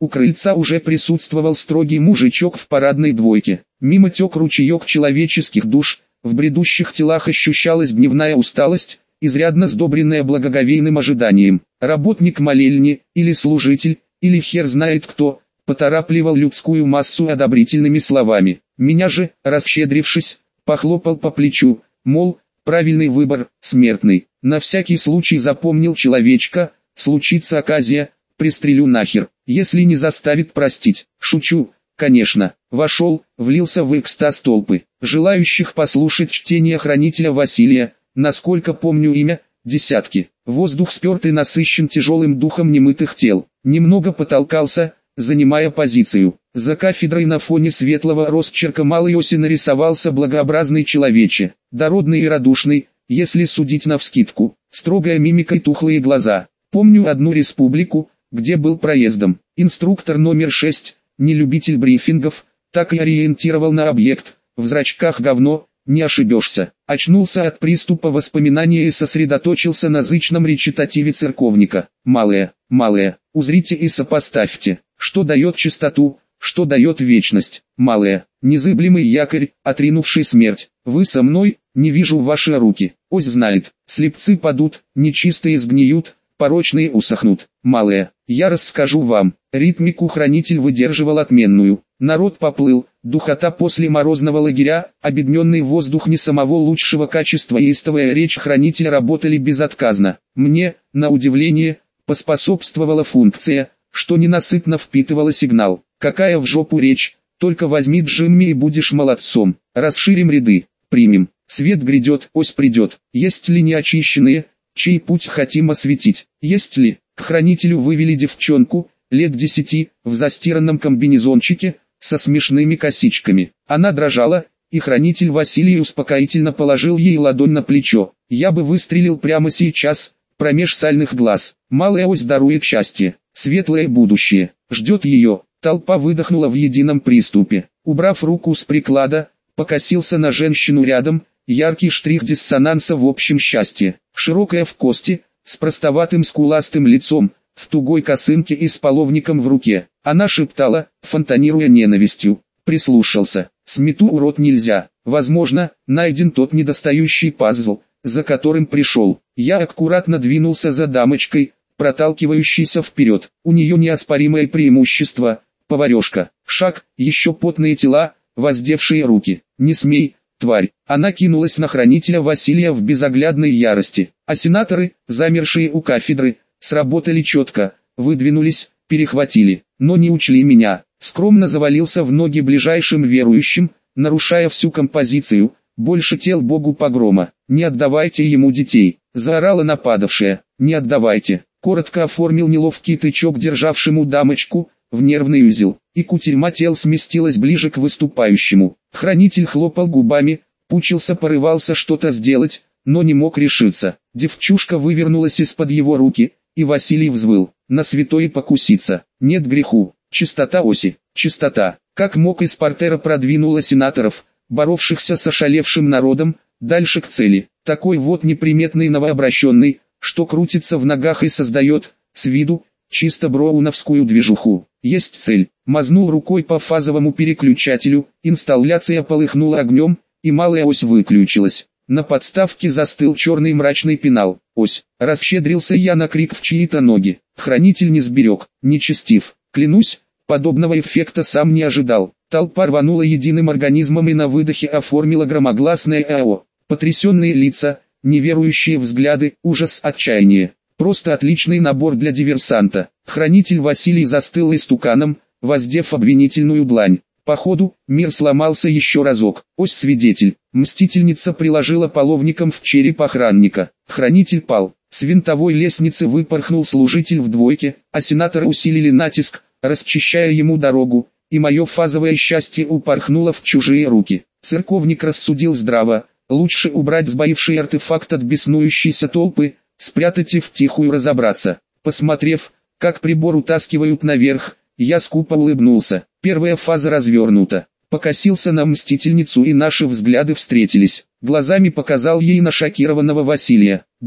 У крыльца уже присутствовал строгий мужичок в парадной двойке. Мимо тек ручеек человеческих душ, в бредущих телах ощущалась дневная усталость, изрядно сдобренная благоговейным ожиданием. Работник молельни, или служитель, или хер знает кто, поторапливал людскую массу одобрительными словами. Меня же, расщедрившись, похлопал по плечу, мол, правильный выбор, смертный. На всякий случай запомнил человечка, случится оказия, пристрелю нахер, если не заставит простить. Шучу, конечно. Вошел, влился в экстаз толпы. Желающих послушать чтение хранителя Василия, насколько помню имя, десятки. Воздух спертый насыщен тяжелым духом немытых тел. Немного потолкался, занимая позицию. За кафедрой на фоне светлого росчерка малой оси нарисовался благообразный человече, дородный и радушный, если судить навскидку, строгая мимика и тухлые глаза. Помню одну республику, где был проездом. Инструктор номер 6, не любитель брифингов, так и ориентировал на объект. В зрачках говно, не ошибешься. Очнулся от приступа воспоминания и сосредоточился на зычном речитативе церковника. Малое, узрите и сопоставьте, что дает чистоту, что дает вечность. Малое, незыблемый якорь, отринувший смерть. Вы со мной, не вижу ваши руки. Ось знает, слепцы падут, нечистые сгниют, порочные усохнут. Малое, я расскажу вам. Ритмику хранитель выдерживал отменную. Народ поплыл, духота после морозного лагеря, обедненный воздух не самого лучшего качества и истовая речь хранителя работали безотказно. Мне, на удивление, поспособствовала функция, что ненасытно впитывала сигнал. Какая в жопу речь, только возьми Джимми и будешь молодцом. Расширим ряды, примем. Свет грядет, ось придет. Есть ли неочищенные, чей путь хотим осветить? Есть ли? К хранителю вывели девчонку, лет 10, в застиранном комбинезончике, со смешными косичками. Она дрожала, и хранитель Василий успокоительно положил ей ладонь на плечо. Я бы выстрелил прямо сейчас, промеж сальных глаз. Малая ось дарует счастье, светлое будущее, ждет ее. Толпа выдохнула в едином приступе. Убрав руку с приклада, покосился на женщину рядом, яркий штрих диссонанса в общем счастье. Широкая в кости, с простоватым скуластым лицом, в тугой косынке и с половником в руке. Она шептала, фонтанируя ненавистью. Прислушался. Смету урод нельзя. Возможно, найден тот недостающий пазл, за которым пришел. Я аккуратно двинулся за дамочкой, проталкивающейся вперед. У нее неоспоримое преимущество. Поварешка. Шаг, еще потные тела, воздевшие руки. Не смей, тварь. Она кинулась на хранителя Василия в безоглядной ярости. А сенаторы, замершие у кафедры, сработали четко, выдвинулись, перехватили, но не учли меня. Скромно завалился в ноги ближайшим верующим, нарушая всю композицию. Больше тел богу погрома. Не отдавайте ему детей, заорала нападавшая. Не отдавайте. Коротко оформил неловкий тычок державшему дамочку в нервный узел, и кутерьма тел сместилась ближе к выступающему. Хранитель хлопал губами, пучился, порывался что-то сделать, но не мог решиться. Девчушка вывернулась из-под его руки, и Василий взвыл. На святое покуситься, нет греху. Чистота оси, чистота. Как мог из портера продвинула сенаторов, боровшихся с ошалевшим народом, дальше к цели. Такой вот неприметный новообращенный, что крутится в ногах и создает, с виду, чисто броуновскую движуху. Есть цель. Мазнул рукой по фазовому переключателю, инсталляция полыхнула огнем, и малая ось выключилась. На подставке застыл черный мрачный пенал. Ось. Расщедрился я на крик в чьи-то ноги. Хранитель не сберег, нечестив. Клянусь, подобного эффекта сам не ожидал. Толпа рванула единым организмом и на выдохе оформила громогласное АО. Потрясенные лица, неверующие взгляды, ужас, отчаяние. Просто отличный набор для диверсанта. Хранитель Василий застыл истуканом, воздев обвинительную длань. Походу, мир сломался еще разок. Ось свидетель. Мстительница приложила половником в череп охранника. Хранитель пал. С винтовой лестницы выпорхнул служитель в двойке, а сенаторы усилили натиск, расчищая ему дорогу, и мое фазовое счастье упорхнуло в чужие руки. Церковник рассудил здраво, лучше убрать сбоивший артефакт от беснующейся толпы, спрятать и втихую разобраться. Посмотрев, как прибор утаскивают наверх, я скупо улыбнулся. Первая фаза развернута. Покосился на мстительницу, и наши взгляды встретились. Глазами показал ей на шокированного Василия. «Бей».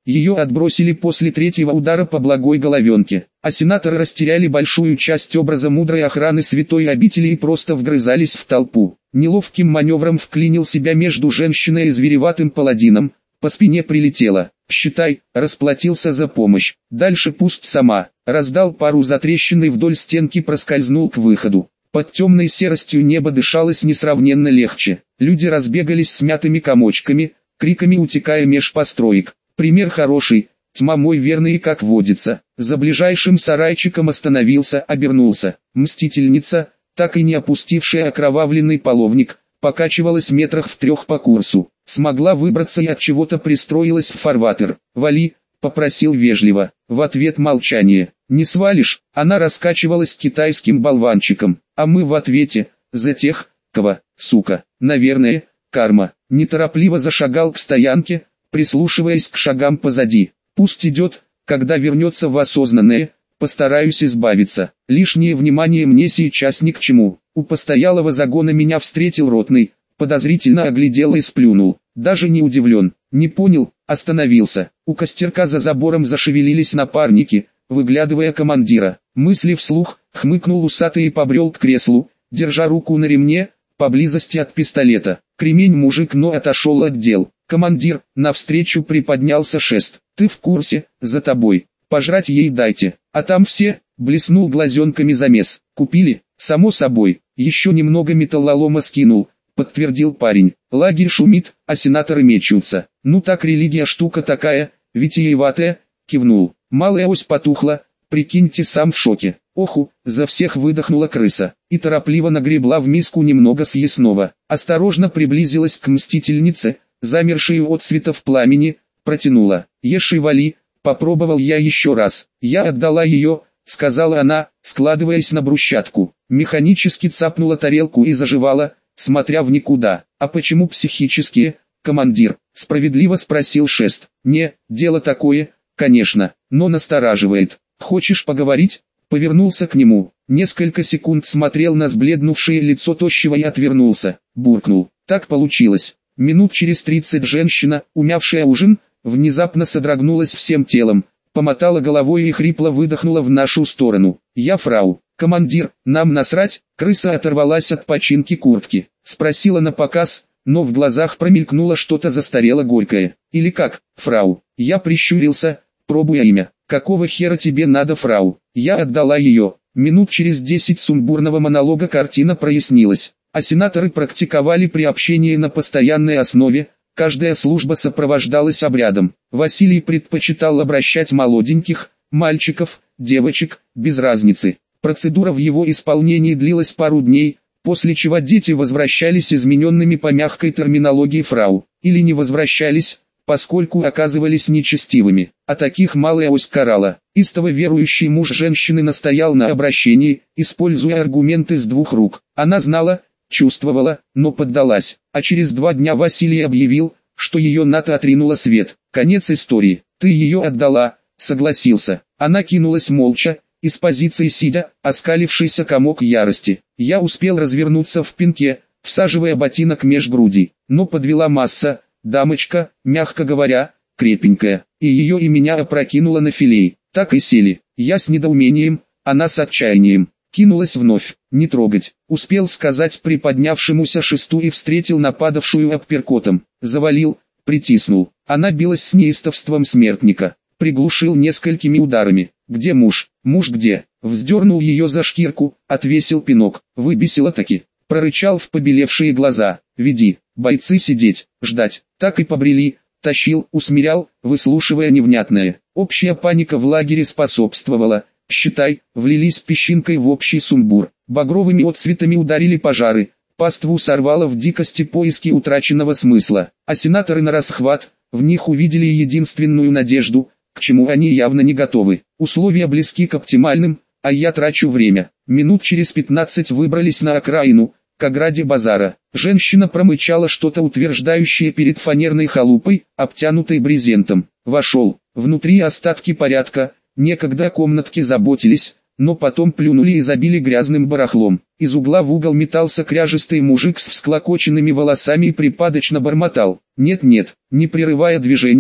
Ее отбросили после третьего удара по благой головенке, а сенаторы растеряли большую часть образа мудрой охраны святой обители и просто вгрызались в толпу. Неловким маневром вклинил себя между женщиной и звереватым паладином, по спине прилетело. «Считай, расплатился за помощь. Дальше пусть сама». Раздал пару затрещин и вдоль стенки проскользнул к выходу. Под темной серостью небо дышалось несравненно легче. Люди разбегались смятыми комочками, криками утекая меж построек. Пример хороший, тьма мой верный и как водится. За ближайшим сарайчиком остановился, обернулся. Мстительница, так и не опустившая окровавленный половник, покачивалась метрах в 3 по курсу. Смогла выбраться и от чего-то пристроилась в фарватер. «Вали», — попросил вежливо. В ответ молчание. «Не свалишь?» Она раскачивалась китайским болванчиком. А мы в ответе: «За тех, кого, сука, наверное, карма». Неторопливо зашагал к стоянке, прислушиваясь к шагам позади. «Пусть идет, когда вернется в осознанное, постараюсь избавиться. Лишнее внимание мне сейчас ни к чему». У постоялого загона меня встретил ротный, подозрительно оглядел и сплюнул. Даже не удивлен, не понял, остановился. У костерка за забором зашевелились напарники, выглядывая командира. Мысли вслух, хмыкнул усатый и побрел к креслу, держа руку на ремне, поблизости от пистолета. Кремень мужик, но отошел от дел. «Командир», навстречу приподнялся Шест. «Ты в курсе, за тобой. Пожрать ей дайте. А там все», блеснул глазенками замес. «Купили?» «Само собой. Еще немного металлолома скинул», подтвердил парень. «Лагерь шумит, а сенаторы мечутся. Ну так религия штука такая, витиеватая», кивнул. Малая ось потухла, прикиньте, сам в шоке. «Оху», за всех выдохнула крыса, и торопливо нагребла в миску немного съестного. Осторожно приблизилась к мстительнице, замершей у отцветов пламени, протянула. «Ешь и вали», попробовал я еще раз. «Я отдала ее», сказала она, складываясь на брусчатку. Механически цапнула тарелку и заживала, смотря в никуда. «А почему психические, командир?» справедливо спросил Шест. «Не, дело такое, конечно, но настораживает. Хочешь поговорить?» Повернулся к нему. Несколько секунд смотрел на сбледнувшее лицо тощего и отвернулся. Буркнул. «Так получилось». Минут через 30 женщина, умявшая ужин, внезапно содрогнулась всем телом, помотала головой и хрипло выдохнула в нашу сторону. «Я фрау. Командир, нам насрать?» Крыса оторвалась от починки куртки. Спросила напоказ, но в глазах промелькнуло что-то застарело-горькое. «Или как, фрау?» Я прищурился, пробуя имя. «Какого хера тебе надо, фрау?» Я отдала ее. Минут через 10 сумбурного монолога картина прояснилась. А сенаторы практиковали при общении на постоянной основе, каждая служба сопровождалась обрядом. Василий предпочитал обращать молоденьких, мальчиков, девочек, без разницы. Процедура в его исполнении длилась пару дней, после чего дети возвращались измененными по мягкой терминологии фрау, или не возвращались, поскольку оказывались нечестивыми. А таких малая ось карала. Истово верующий муж женщины настоял на обращении, используя аргументы с двух рук. Она знала, чувствовала, но поддалась. А через 2 дня Василий объявил, что ее НАТО отринула свет. Конец истории. «Ты ее отдала», согласился. Она кинулась молча, из позиции сидя, оскалившийся комок ярости. Я успел развернуться в пинке, всаживая ботинок меж груди, но подвела масса. Дамочка, мягко говоря, крепенькая, и ее и меня опрокинула на филей. Так и сели. Я с недоумением, она с отчаянием. Кинулась вновь. «Не трогать», успел сказать приподнявшемуся Шесту и встретил нападавшую апперкотом. Завалил, притиснул. Она билась с неистовством смертника. Приглушил несколькими ударами. «Где муж? Муж где?» Вздернул ее за шкирку, отвесил пинок. Выбесила таки. Прорычал в побелевшие глаза. «Веди, бойцы сидеть, ждать». Так и побрели, тащил, усмирял, выслушивая невнятное. Общая паника в лагере способствовала. Считай, влились песчинкой в общий сумбур. Багровыми отцветами ударили пожары. Паству сорвало в дикости поиски утраченного смысла. А сенаторы на расхват, в них увидели единственную надежду, к чему они явно не готовы. Условия близки к оптимальным, а я трачу время. Минут через 15 выбрались на окраину, к ограде базара. Женщина промычала что-то утверждающее перед фанерной халупой, обтянутой брезентом. Вошел. Внутри остатки порядка, некогда комнатки заботились, но потом плюнули и забили грязным барахлом. Из угла в угол метался кряжистый мужик с всклокоченными волосами и припадочно бормотал. «Нет-нет», не прерывая движение,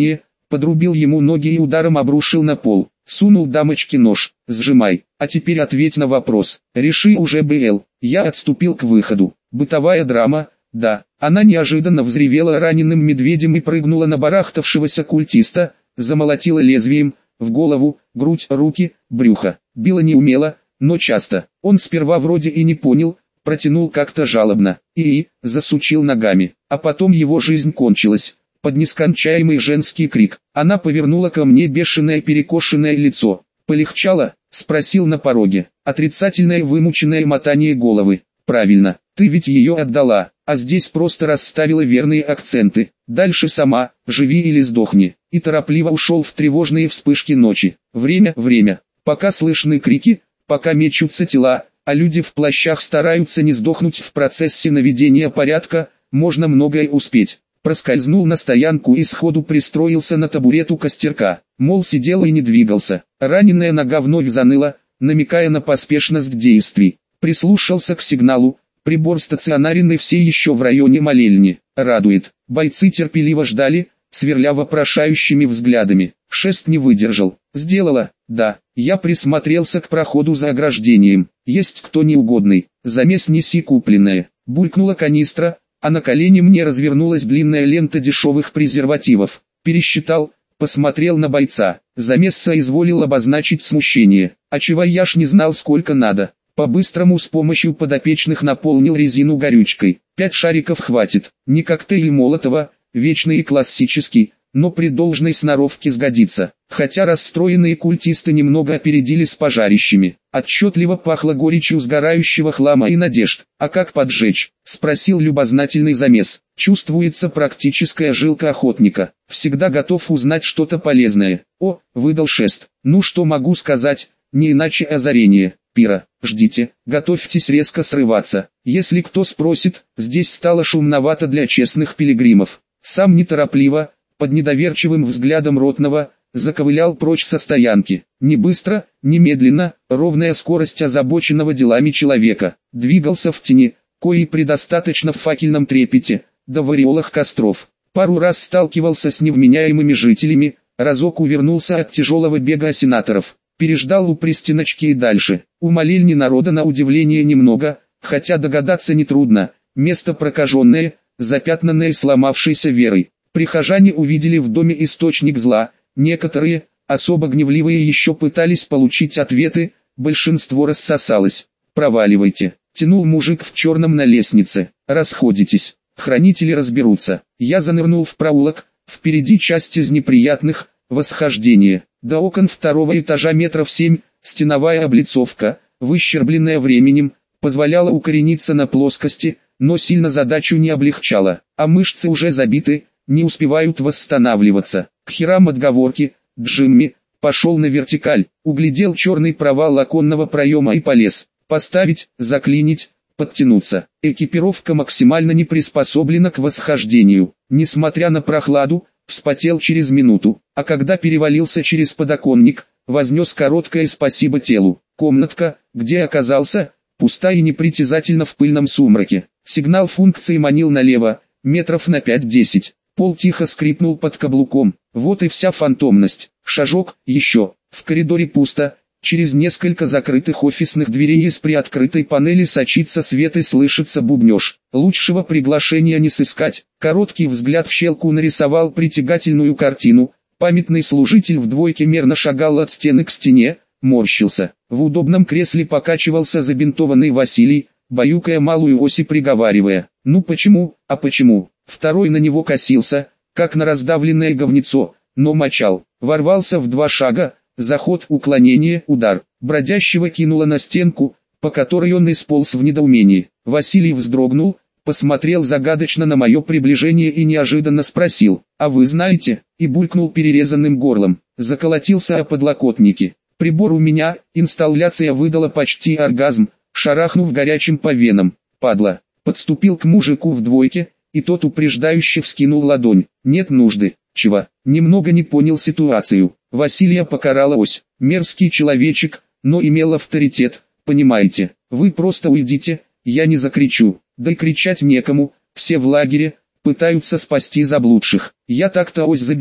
подрубил ему ноги и ударом обрушил на пол. Сунул дамочке нож. Сжимай. А теперь ответь на вопрос. Реши уже, БЛ. Я отступил к выходу. Бытовая драма. Да. Она неожиданно взревела раненым медведем и прыгнула на барахтавшегося культиста, замолотила лезвием, в голову, грудь, руки, брюхо. Била неумело, но часто. Он сперва вроде и не понял, протянул как-то жалобно. Засучил ногами. А потом его жизнь кончилась. Под нескончаемый женский крик. Она повернула ко мне бешеное перекошенное лицо. «Полегчало?» — спросил на пороге. Отрицательное вымученное мотание головы. «Правильно, ты ведь ее отдала, а здесь просто расставила верные акценты. Дальше сама, живи или сдохни». И торопливо ушел в тревожные вспышки ночи. Время. Пока слышны крики, пока мечутся тела, а люди в плащах стараются не сдохнуть в процессе наведения порядка, можно многое успеть. Проскользнул на стоянку и сходу пристроился на табурет у костерка. Мол, сидел и не двигался. Раненая нога вновь заныла, намекая на поспешность действий. Прислушался к сигналу. Прибор стационарный все еще в районе молельни. Радует. Бойцы терпеливо ждали, сверля вопрошающими взглядами. Шест не выдержал. Сделала. Да. Я присмотрелся к проходу за ограждением. Есть кто неугодный. Замес неси купленное. Булькнула канистра, а на колени мне развернулась длинная лента дешевых презервативов. Пересчитал, посмотрел на бойца. Замес соизволил обозначить смущение. А чевояж не знал, сколько надо. По-быстрому с помощью подопечных наполнил резину горючкой. 5 шариков хватит. Не коктейль Молотова, вечный и классический, но при должной сноровке сгодится. Хотя расстроенные культисты немного опередили с пожарищами. Отчетливо пахло горечью сгорающего хлама и надежд. «А как поджечь?» — спросил любознательный замес. Чувствуется практическая жилка охотника. Всегда готов узнать что-то полезное. «О», — выдал Шест. «Ну что могу сказать, не иначе озарение. Пира, ждите, готовьтесь резко срываться. Если кто спросит, здесь стало шумновато для честных пилигримов». Сам неторопливо, под недоверчивым взглядом ротного, заковылял прочь со стоянки. Не быстро, не медленно, ровная скорость озабоченного делами человека. Двигался в тени, коей предостаточно в факельном трепете, да в ореолах костров. Пару раз сталкивался с невменяемыми жителями, разок увернулся от тяжелого бега сенаторов. Переждал у пристеночки и дальше. У молельни народа на удивление немного, хотя догадаться нетрудно. Место прокаженное, запятнанное сломавшейся верой. Прихожане увидели в доме источник зла. Некоторые, особо гневливые, еще пытались получить ответы, большинство рассосалось. «Проваливайте», — тянул мужик в черном на лестнице. «Расходитесь, хранители разберутся». Я занырнул в проулок, впереди часть из неприятных, восхождение. До окон второго этажа метров 7, стеновая облицовка, выщербленная временем, позволяла укорениться на плоскости, но сильно задачу не облегчала, а мышцы уже забиты, не успевают восстанавливаться. К херам отговорки, Джимми, пошел на вертикаль, углядел черный провал оконного проема и полез. Поставить, заклинить, подтянуться. Экипировка максимально не приспособлена к восхождению. Несмотря на прохладу, вспотел через минуту, а когда перевалился через подоконник, вознес короткое спасибо телу. Комнатка, где оказался, пуста и непритязательна в пыльном сумраке. Сигнал функции манил налево, метров на 5-10. Пол тихо скрипнул под каблуком. Вот и вся фантомность. Шажок, еще. В коридоре пусто. Через несколько закрытых офисных дверей из приоткрытой панели сочится свет и слышится бубнеж. Лучшего приглашения не сыскать. Короткий взгляд в щелку нарисовал притягательную картину. Памятный служитель в двойке мерно шагал от стены к стене, морщился. В удобном кресле покачивался забинтованный Василий, баюкая малую ось и приговаривая: «Ну почему, а почему?» Второй на него косился, как на раздавленное говнецо, но мочал. Ворвался в 2 шага, заход, уклонение, удар. Бродящего кинуло на стенку, по которой он исполз в недоумении. Василий вздрогнул, посмотрел загадочно на мое приближение и неожиданно спросил: «А вы знаете?» И булькнул перерезанным горлом. Заколотился о подлокотники. Прибор у меня, инсталляция выдала почти оргазм, шарахнув горячим по венам. Падла. Подступил к мужику в двойке, и тот упреждающе вскинул ладонь. «Нет нужды». «Чего?» Немного не понял ситуацию. Василия покарала ось. Мерзкий человечек, но имел авторитет, понимаете. Вы просто уйдите, я не закричу. Да и кричать некому, все в лагере, пытаются спасти заблудших. Я так-то ось заберу.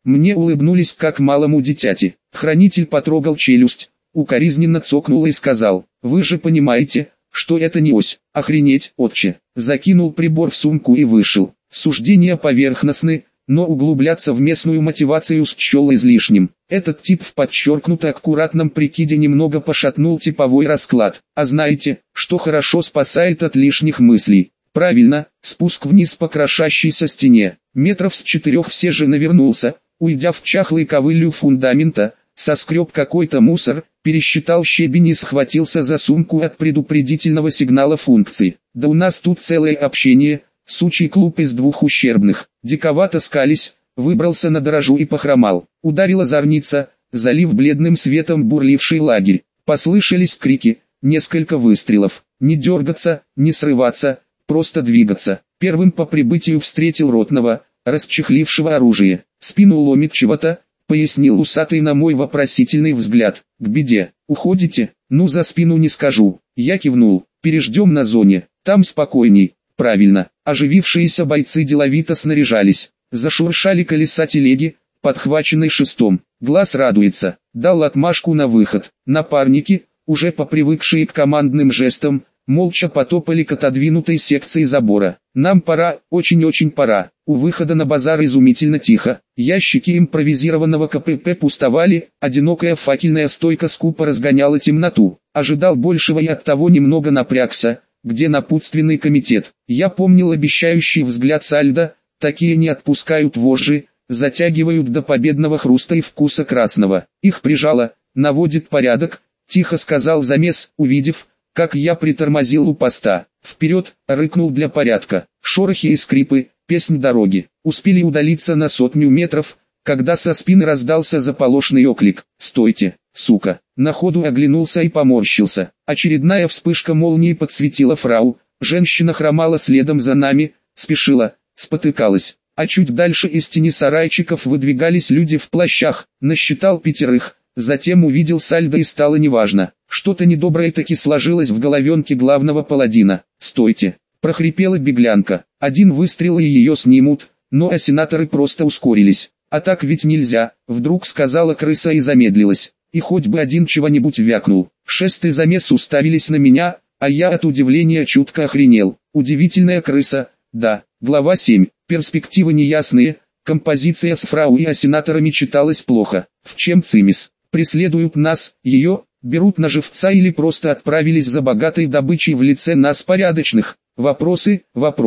Мне улыбнулись как малому дитяти. Хранитель потрогал челюсть, укоризненно цокнул и сказал: «Вы же понимаете, что это не ось». «Охренеть, отче». Закинул прибор в сумку и вышел. Суждения поверхностны, но углубляться в местную мотивацию счел излишним. Этот тип в подчеркнуто аккуратном прикиде немного пошатнул типовой расклад. А знаете, что хорошо спасает от лишних мыслей? Правильно, спуск вниз по крошащейся стене. Метров с 4 все же навернулся, уйдя в чахлый ковылью фундамента, соскреб какой-то мусор, пересчитал щебень и схватился за сумку от предупредительного сигнала функции. Да у нас тут целое общение, сучий клуб из двух ущербных. Диковато скались, выбрался на дорожу и похромал. Ударила зорница, залив бледным светом бурливший лагерь. Послышались крики, несколько выстрелов. Не дергаться, не срываться, просто двигаться. Первым по прибытию встретил ротного, расчехлившего оружие. Спину ломит чего-то, пояснил усатый на мой вопросительный взгляд. К беде. Уходите? Ну за спину не скажу. Я кивнул. Переждем на зоне, там спокойней. Правильно. Оживившиеся бойцы деловито снаряжались. Зашуршали колеса телеги, подхваченной шестом. Глаз радуется. Дал отмашку на выход. Напарники, уже попривыкшие к командным жестам, молча потопали к отодвинутой секции забора. Нам пора, очень-очень пора. У выхода на базар изумительно тихо. Ящики импровизированного КПП пустовали, одинокая факельная стойка скупо разгоняла темноту. Ожидал большего и оттого немного напрягся. Где напутственный комитет? Я помнил обещающий взгляд Сальдо, такие не отпускают вожжи, затягивают до победного хруста и вкуса красного. Их прижало, наводит порядок, тихо сказал замес, увидев, как я притормозил у поста. Вперед, рыкнул для порядка. Шорохи и скрипы, песнь дороги. Успели удалиться на 100 метров, когда со спины раздался заполошный оклик. «Стойте, сука!» На ходу оглянулся и поморщился. Очередная вспышка молнии подсветила фрау. Женщина хромала следом за нами, спешила, спотыкалась. А чуть дальше из тени сарайчиков выдвигались люди в плащах. Насчитал 5. Затем увидел Сальдо и стало неважно. Что-то недоброе таки сложилось в головенке главного паладина. «Стойте!» – прохрипела беглянка. Один выстрел и ее снимут, но ассенаторы просто ускорились. «А так ведь нельзя», – вдруг сказала крыса и замедлилась. И хоть бы один чего-нибудь вякнул. Шест и замес уставились на меня, а я от удивления чутко охренел. Удивительная крыса, да. Глава 7. Перспективы неясные, композиция с фрау и ассенаторами читалась плохо. В чем цимис? Преследуют нас, ее, берут на живца или просто отправились за богатой добычей в лице нас порядочных? Вопросы.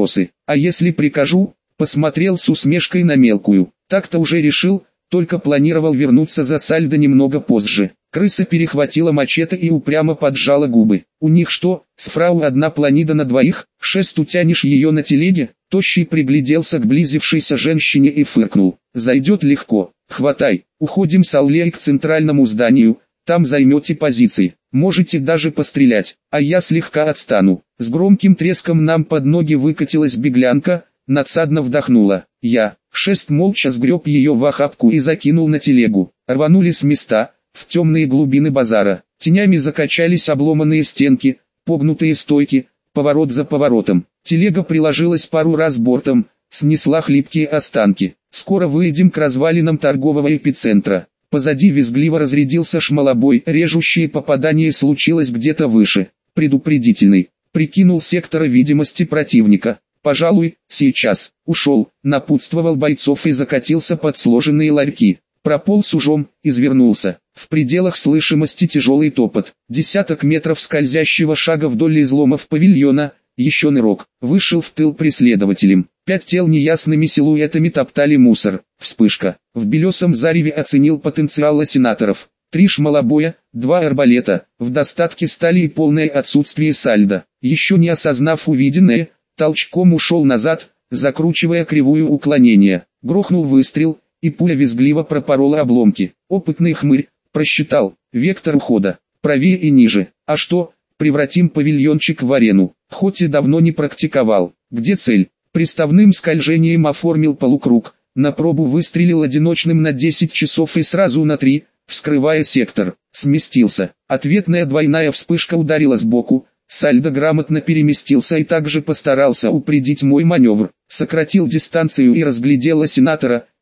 А если прикажу? Посмотрел с усмешкой на мелкую. Так-то уже решил, только планировал вернуться за Сальдо немного позже. Крыса перехватила мачете и упрямо поджала губы. У них что, с фрау одна планида на двоих? Шест утянешь ее на телеге? Тощий пригляделся к близившейся женщине и фыркнул. Зайдет легко. Хватай. Уходим с Аллеей к центральному зданию. Там займете позиции. Можете даже пострелять. А я слегка отстану. С громким треском нам под ноги выкатилась беглянка. Надсадно вдохнула. Шест молча сгреб ее в охапку и закинул на телегу. Рванули с места, в темные глубины базара. Тенями закачались обломанные стенки, погнутые стойки, поворот за поворотом. Телега приложилась пару раз бортом, снесла хлипкие останки. Скоро выйдем к развалинам торгового эпицентра. Позади визгливо разрядился шмалобой, режущее попадание случилось где-то выше. Предупредительный. Прикинул сектора видимости противника. «Пожалуй, сейчас». Ушел, напутствовал бойцов и закатился под сложенные ларьки. Прополз ужом, извернулся. В пределах слышимости тяжелый топот. Десяток метров скользящего шага вдоль изломов павильона, еще нырок. Вышел в тыл преследователям. 5 тел неясными силуэтами топтали мусор. Вспышка. В белесом зареве оценил потенциал ассенаторов. 3 шмалобоя, 2 арбалета, в достатке стали и полное отсутствие сальдо. Еще не осознав увиденное, толчком ушел назад, закручивая кривую уклонение. Грохнул выстрел, и пуля визгливо пропорола обломки. Опытный хмырь, просчитал, вектор ухода, правее и ниже. А что, превратим павильончик в арену, хоть и давно не практиковал. Где цель? Приставным скольжением оформил полукруг, на пробу выстрелил одиночным на 10 часов и сразу на 3, вскрывая сектор. Сместился. Ответная двойная вспышка ударила сбоку. Сальдо грамотно переместился и также постарался упредить мой маневр. Сократил дистанцию и разглядел ассенатора,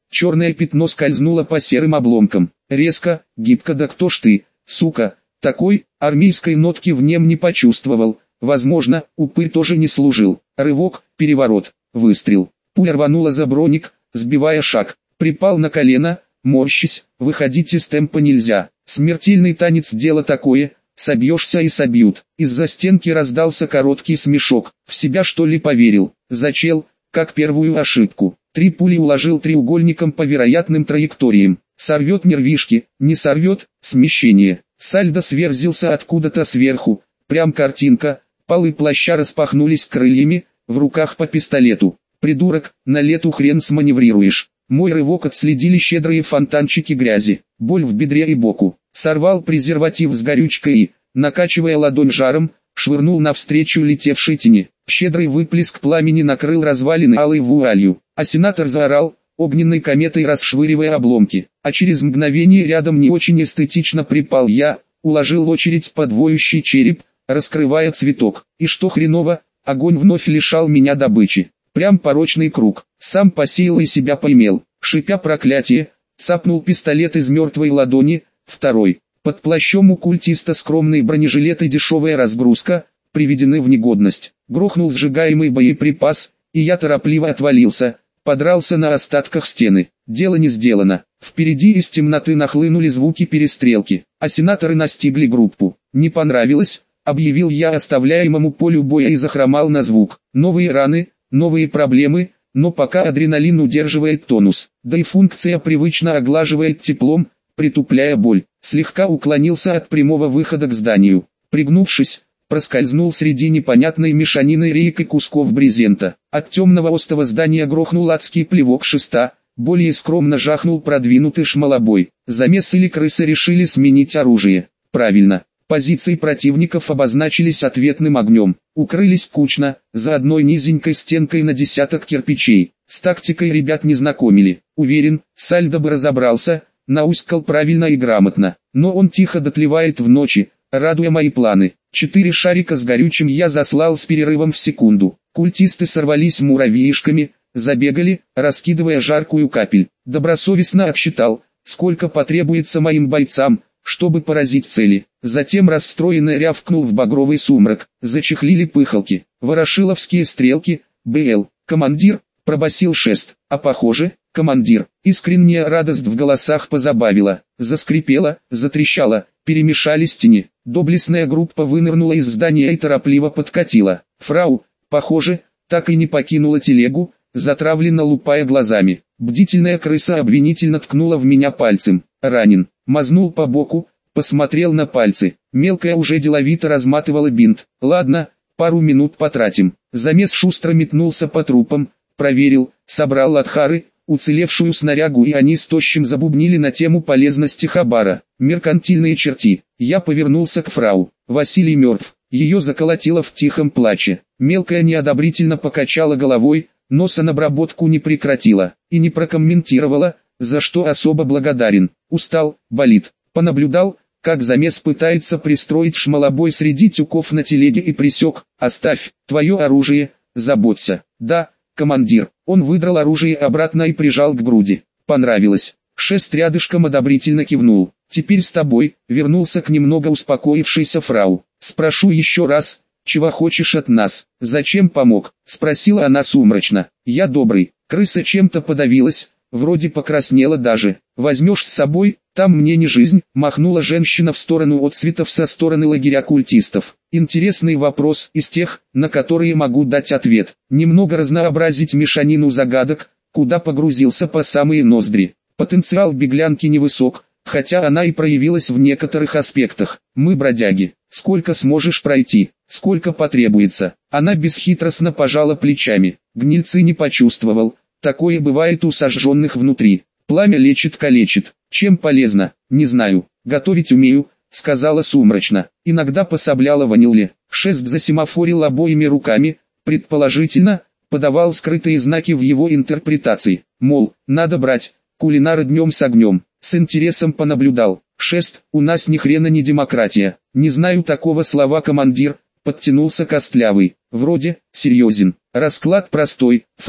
Черное пятно скользнуло по серым обломкам. Резко, гибко. Да кто ж ты, сука, такой? Армейской нотки в нем не почувствовал. Возможно, упырь тоже не служил. Рывок, переворот, выстрел. Пуля рванула за броник, сбивая шаг. Припал на колено, морщись, выходить из темпа нельзя. Смертельный танец дело такое, собьешься и собьют. Из-за стенки раздался короткий смешок. В себя что ли поверил? Зачел, как первую ошибку. 3 пули уложил треугольником по вероятным траекториям. Сорвет нервишки, не сорвет, смещение. Сальдо сверзился откуда-то сверху. Прям картинка, полы плаща распахнулись крыльями, в руках по пистолету. Придурок, на лету хрен сманеврируешь. Мой рывок отследили щедрые фонтанчики грязи. Боль в бедре и боку. Сорвал презерватив с горючкой и, накачивая ладонь жаром, швырнул навстречу летевшей тени. Щедрый выплеск пламени накрыл развалины алой вуалью, а сенатор заорал, огненной кометой расшвыривая обломки. А через мгновение рядом не очень эстетично припал я, уложил очередь под воющий череп, раскрывая цветок. И что хреново, огонь вновь лишал меня добычи. Прям порочный круг. Сам посеял и себя поймел. Шипя проклятие, цапнул пистолет из мертвой ладони, второй. Под плащом у культиста скромный бронежилет и дешевая разгрузка, приведены в негодность. Грохнул сжигаемый боеприпас, и я торопливо отвалился, подрался на остатках стены. Дело не сделано. Впереди из темноты нахлынули звуки перестрелки, а сенаторы настигли группу. Не понравилось, объявил я оставляемому полю боя и захромал на звук. Новые раны, новые проблемы, но пока адреналин удерживает тонус, да и функция привычно оглаживает теплом, притупляя боль. Слегка уклонился от прямого выхода к зданию. Пригнувшись, проскользнул среди непонятной мешанины рейк и кусков брезента. От темного остова здания грохнул адский плевок шеста, более скромно жахнул продвинутый шмалобой. Замес или крысы решили сменить оружие. Правильно. Позиции противников обозначились ответным огнем. Укрылись кучно, за одной низенькой стенкой на десяток кирпичей. С тактикой ребят не знакомили. Уверен, Сальдо бы разобрался, науськал правильно и грамотно. Но он тихо дотлевает в ночи, радуя мои планы. 4 шарика с горючим я заслал с перерывом в секунду. Культисты сорвались муравьишками, забегали, раскидывая жаркую капель. Добросовестно отсчитал, сколько потребуется моим бойцам, чтобы поразить цели. Затем расстроенно рявкнул в багровый сумрак. Зачехлили пыхалки. Ворошиловские стрелки, БЛ. Командир, пробасил шест. А похоже, командир. Искренняя радость в голосах позабавила. Заскрипела, затрещала, перемешались тени. Доблестная группа вынырнула из здания и торопливо подкатила. Фрау, похоже, так и не покинула телегу, затравленно лупая глазами. Бдительная крыса обвинительно ткнула в меня пальцем. Ранен. Мазнул по боку, посмотрел на пальцы. Мелкая уже деловито разматывала бинт. Ладно, пару минут потратим. Замес шустро метнулся по трупам, проверил, собрал ладхары, уцелевшую снарягу, и они с Тощим забубнили на тему полезности хабара. Меркантильные черти. Я повернулся к фрау. Василий мертв. Ее заколотило в тихом плаче. Мелкая неодобрительно покачала головой, но санобработку не прекратила и не прокомментировала, за что особо благодарен. Устал, болит. Понаблюдал, как замес пытается пристроить шмалобой среди тюков на телеге, и присек. Оставь твое оружие, заботься. Да, командир. Он выдрал оружие обратно и прижал к груди. Понравилось. Шест рядышком одобрительно кивнул. Теперь с тобой, вернулся к немного успокоившейся фрау. Спрошу еще раз, чего хочешь от нас? Зачем помог? Спросила она сумрачно. Я добрый. Крыса чем-то подавилась, вроде покраснела даже. Возьмешь с собой, там мне не жизнь, махнула женщина в сторону отцветов со стороны лагеря культистов. Интересный вопрос из тех, на которые могу дать ответ. Немного разнообразить мешанину загадок, куда погрузился по самые ноздри. Потенциал беглянки невысок, хотя она и проявилась в некоторых аспектах. Мы бродяги. Сколько сможешь пройти, сколько потребуется. Она бесхитростно пожала плечами. Гнильцы не почувствовал. Такое бывает у сожженных внутри. Пламя лечит-калечит. Чем полезно, не знаю. Готовить умею, сказала сумрачно. Иногда пособляла ваниле. Шест засемафорил обоими руками, предположительно, подавал скрытые знаки в его интерпретации. Мол, надо брать, кулинара днем с огнем. С интересом понаблюдал. Шест, у нас ни хрена не демократия. Не знаю такого слова, командир, подтянулся костлявый. Вроде, серьезен. Расклад простой, фрау.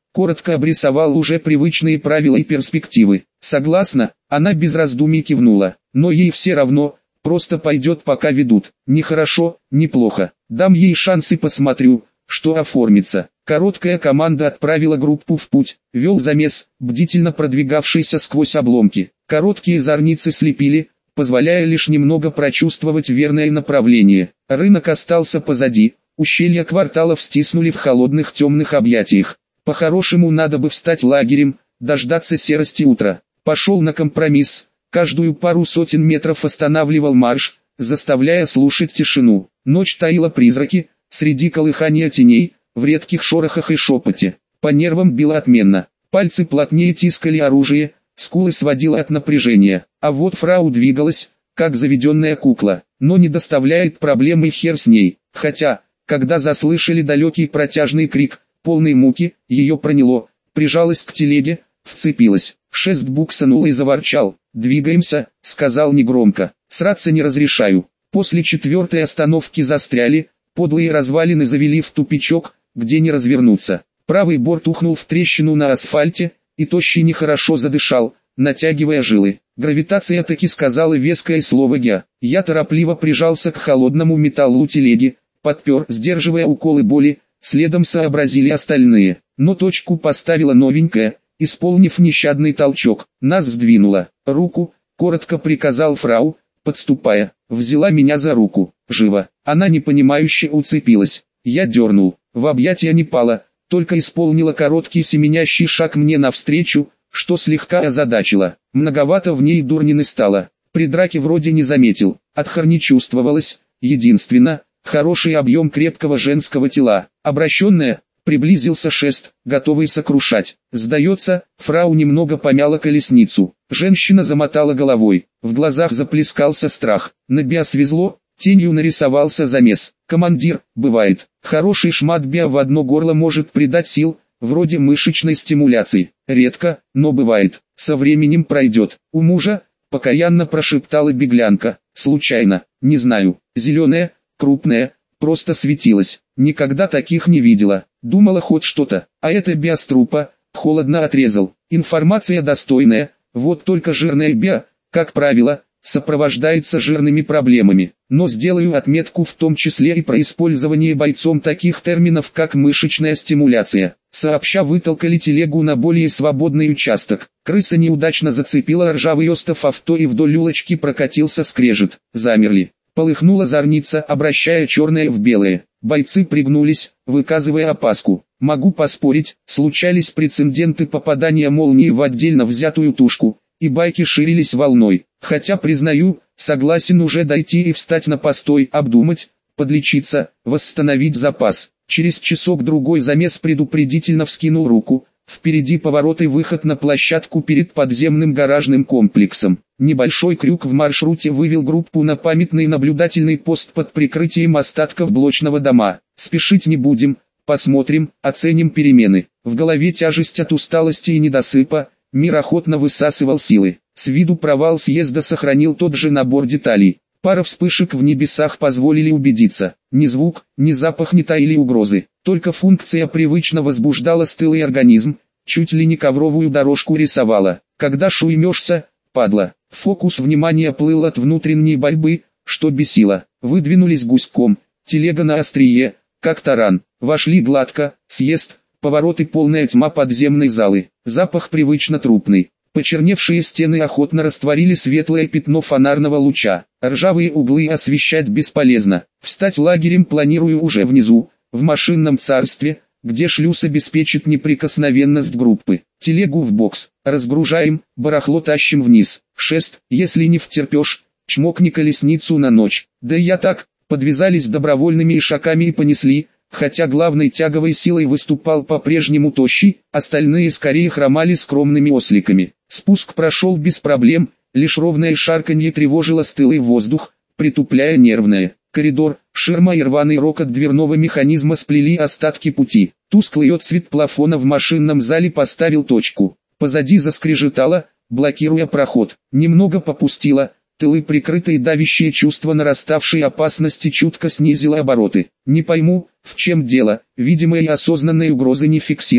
коротко обрисовал уже привычные правила и перспективы. Согласна, она без раздумий кивнула, но ей все равно, просто пойдет пока ведут. Ни хорошо, ни плохо. Дам ей шанс и посмотрю, что оформится. Короткая команда отправила группу в путь. Вел замес, бдительно продвигавшийся сквозь обломки. Короткие зорницы слепили, позволяя лишь немного прочувствовать верное направление. Рынок остался позади, ущелья кварталов стиснули в холодных темных объятиях. По-хорошему надо бы встать лагерем, дождаться серости утра. Пошел на компромисс, каждую пару сотен метров останавливал марш, заставляя слушать тишину. Ночь таила призраки, среди колыхания теней, в редких шорохах и шепоте. По нервам било отменно, пальцы плотнее тискали оружие, скулы сводило от напряжения. А вот фрау двигалась, как заведенная кукла, но не доставляет проблем и хер с ней. Хотя, когда заслышали далекий протяжный крик, полный муки, ее проняло, прижалась к телеге, вцепилась. Шест буксанул и заворчал. «Двигаемся», — сказал негромко. «Сраться не разрешаю». После 4-й остановки застряли, подлые развалины завели в тупичок, где не развернуться. Правый борт ухнул в трещину на асфальте, и тощий нехорошо задышал, натягивая жилы. Гравитация таки сказала веское слово «я». Я торопливо прижался к холодному металлу телеги, подпер, сдерживая уколы боли, следом сообразили остальные. Но точку поставила новенькая, исполнив нещадный толчок. Нас сдвинула. «Руку», — коротко приказал фрау, подступая. Взяла меня за руку. «Живо». Она непонимающе уцепилась. Я дернул. В объятия не пала, только исполнила короткий семенящий шаг мне навстречу, что слегка озадачило. Многовато в ней дурнины стало. При драке вроде не заметил. Отхар не чувствовалось. Единственно, хороший объем крепкого женского тела. Обращенная, приблизился Шест, готовый сокрушать. Сдается, фрау немного помяла колесницу. Женщина замотала головой. В глазах заплескался страх. На биа свезло, тенью нарисовался замес. «Командир, бывает. Хороший шмат биа в одно горло может придать сил, вроде мышечной стимуляции. Редко, но бывает. Со временем пройдет. У мужа», — покаянно прошептала беглянка. «Случайно, не знаю. Зеленая, крупная, просто светилась. Никогда таких не видела. Думала хоть что-то. А это биа с трупа», — холодно отрезал. «Информация достойная, вот только жирная биа, как правило, сопровождается жирными проблемами. Но сделаю отметку в том числе и про использование бойцом таких терминов как мышечная стимуляция». Сообща вытолкали телегу на более свободный участок. Крыса неудачно зацепила ржавый остов авто и вдоль улочки прокатился скрежет. Замерли. Полыхнула зорница, обращая черное в белое. Бойцы пригнулись, выказывая опаску. Могу поспорить, случались прецеденты попадания молнии в отдельно взятую тушку, и байки ширились волной. Хотя, признаю, согласен уже дойти и встать на постой, обдумать, подлечиться, восстановить запас. Через часок-другой замес предупредительно вскинул руку. Впереди поворот и выход на площадку перед подземным гаражным комплексом. Небольшой крюк в маршруте вывел группу на памятный наблюдательный пост под прикрытием остатков блочного дома. Спешить не будем, посмотрим, оценим перемены. В голове тяжесть от усталости и недосыпа, мир охотно высасывал силы. С виду провал съезда сохранил тот же набор деталей. Пара вспышек в небесах позволили убедиться. Ни звук, ни запах не таили угрозы. Только функция привычно возбуждала стылый организм, чуть ли не ковровую дорожку рисовала. Когда шуймешься, падла. Фокус внимания плыл от внутренней борьбы, что бесило. Выдвинулись гуськом, телега на острие, как таран. Вошли гладко, съезд, поворот и полная тьма подземной залы. Запах привычно трупный. Почерневшие стены охотно растворили светлое пятно фонарного луча. Ржавые углы освещать бесполезно. Встать лагерем планирую уже внизу, в машинном царстве, где шлюз обеспечит неприкосновенность группы. Телегу в бокс. Разгружаем, барахло тащим вниз. Шест, если не втерпешь, чмокни колесницу на ночь. Да я так, подвязались добровольными ишаками и понесли. Хотя главной тяговой силой выступал по-прежнему тощий, остальные скорее хромали скромными осликами. Спуск прошел без проблем, лишь ровное шарканье тревожило стылый воздух, притупляя нервное. Коридор, ширма и рваный рокот дверного механизма сплели остатки пути. Тусклый отсвет плафона в машинном зале поставил точку. Позади заскрежетало, блокируя проход. Немного попустило. Тылы прикрытые давящее чувство нараставшей опасности чутко снизило обороты. Не пойму, в чем дело, видимо и осознанной угрозы не фиксировал,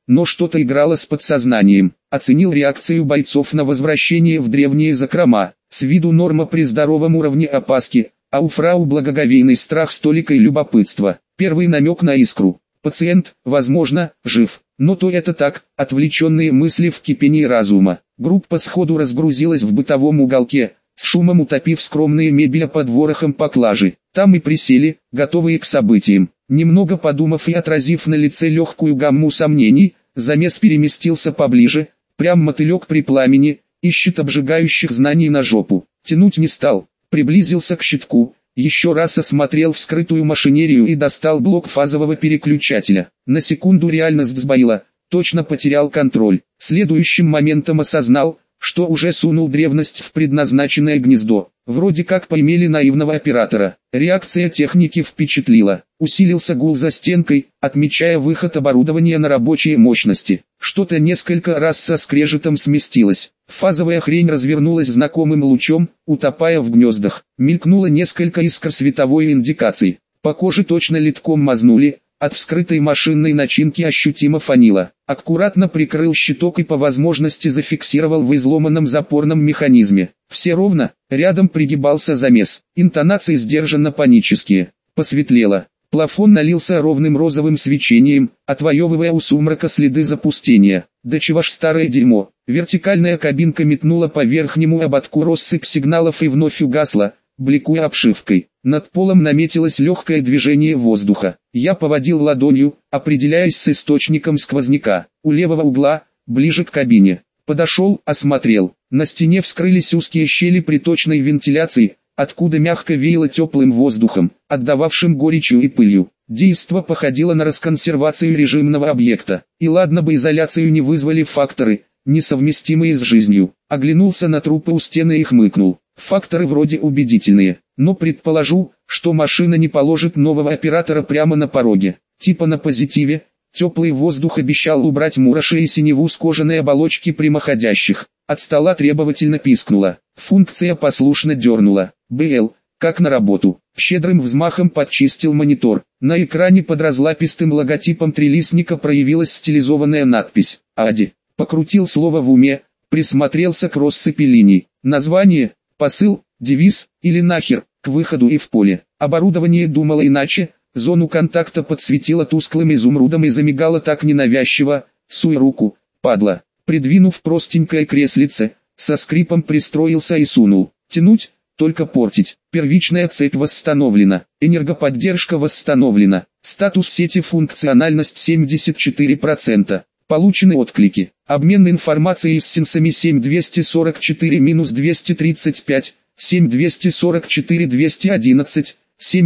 но что-то играло с подсознанием. Оценил реакцию бойцов на возвращение в древние закрома. С виду норма при здоровом уровне опаски, а у фрау благоговейный страх с толикой любопытства. Первый намек на искру. Пациент, возможно, жив, но то это так, отвлеченные мысли в кипении разума. Группа сходу разгрузилась в бытовом уголке, с шумом утопив скромные мебели под ворохом поклажи. Там и присели, готовые к событиям. Немного подумав и отразив на лице легкую гамму сомнений, замес переместился поближе, прям мотылек при пламени, ищет обжигающих знаний на жопу. Тянуть не стал, приблизился к щитку, еще раз осмотрел вскрытую машинерию и достал блок фазового переключателя. На секунду реально сбоило, точно потерял контроль. Следующим моментом осознал, что уже сунул древность в предназначенное гнездо. Вроде как поимели наивного оператора. Реакция техники впечатлила. Усилился гул за стенкой, отмечая выход оборудования на рабочие мощности. Что-то несколько раз со скрежетом сместилось. Фазовая хрень развернулась знакомым лучом, утопая в гнездах. Мелькнуло несколько искр световой индикации. По коже точно литком мазнули. От вскрытой машинной начинки ощутимо фанило. Аккуратно прикрыл щиток и по возможности зафиксировал в изломанном запорном механизме. Все ровно, рядом пригибался замес. Интонации сдержанно панические. Посветлело. Плафон налился ровным розовым свечением, отвоевывая у сумрака следы запустения. Да чего ж старое дерьмо. Вертикальная кабинка метнула по верхнему ободку россыпь сигналов и вновь угасла, бликуя обшивкой. Над полом наметилось легкое движение воздуха. Я поводил ладонью, определяясь с источником сквозняка. У левого угла, ближе к кабине. Подошел, осмотрел. На стене вскрылись узкие щели при точной вентиляции, откуда мягко веяло теплым воздухом, отдававшим горечью и пылью. Действо походило на расконсервацию режимного объекта. И ладно бы изоляцию не вызвали факторы, несовместимые с жизнью. Оглянулся на трупы у стены и хмыкнул. Факторы вроде убедительные, но предположу, что машина не положит нового оператора прямо на пороге. Типа на позитиве, теплый воздух обещал убрать мураши и синеву с кожаной оболочки прямоходящих. От стола требовательно пискнула. Функция послушно дернула. БЛ, как на работу. Щедрым взмахом подчистил монитор. На экране под разлапистым логотипом трилистника проявилась стилизованная надпись «АДИ». Покрутил слово в уме, присмотрелся к россыпи линий. Название, посыл, девиз или нахер, к выходу и в поле. Оборудование думало иначе, зону контакта подсветило тусклым изумрудом и замигало так ненавязчиво, суй руку, падла. Придвинув простенькое креслице, со скрипом пристроился и сунул. Тянуть, только портить. Первичная цепь восстановлена, энергоподдержка восстановлена. Статус сети функциональность 74%. Получены отклики. Обмен информацией с сенсами 7244-235, 7244-211,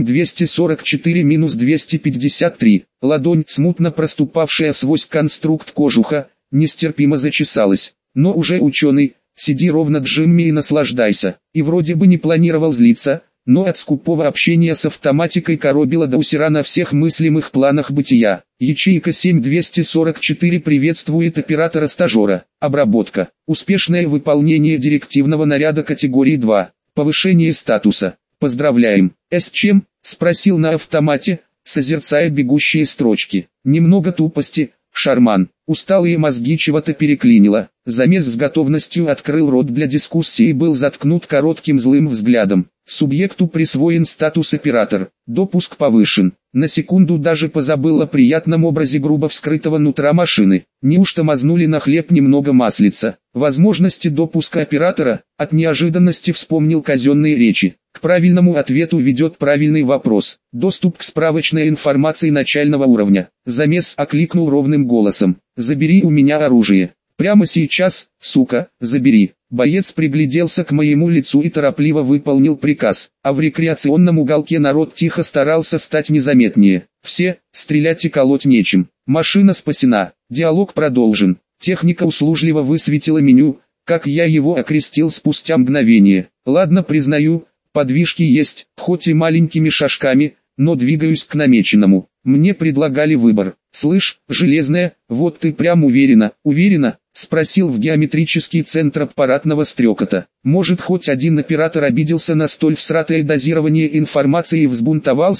7244-253. Ладонь, смутно проступавшая сквозь конструкт кожуха, нестерпимо зачесалась. Но уже ученый, сиди ровно Джимми и наслаждайся. И вроде бы не планировал злиться, но от скупого общения с автоматикой коробило до усера на всех мыслимых планах бытия. Ячейка 7244 приветствует оператора-стажера. Обработка. Успешное выполнение директивного наряда категории 2. Повышение статуса. Поздравляем. С чем? Спросил на автомате, созерцая бегущие строчки. Немного тупости, шарман. Усталые мозги чего-то переклинило. Замес с готовностью открыл рот для дискуссии и был заткнут коротким злым взглядом. Субъекту присвоен статус оператор. Допуск повышен. На секунду даже позабыл о приятном образе грубо вскрытого нутра машины. Неужто мазнули на хлеб немного маслица? Возможности допуска оператора, от неожиданности вспомнил казенные речи. К правильному ответу ведет правильный вопрос. Доступ к справочной информации начального уровня. Замес окликнул ровным голосом. «Забери у меня оружие. Прямо сейчас, сука, забери». Боец пригляделся к моему лицу и торопливо выполнил приказ, а в рекреационном уголке народ тихо старался стать незаметнее. Все, стрелять и колоть нечем. Машина спасена, диалог продолжен. Техника услужливо высветила меню, как я его окрестил спустя мгновение. Ладно, признаю, подвижки есть, хоть и маленькими шажками, но двигаюсь к намеченному. Мне предлагали выбор. «Слышь, железная, вот ты прям уверена?» Спросил в геометрический центр аппаратного стрекота. Может, хоть один оператор обиделся на столь всратое дозирование информации и взбунтовался?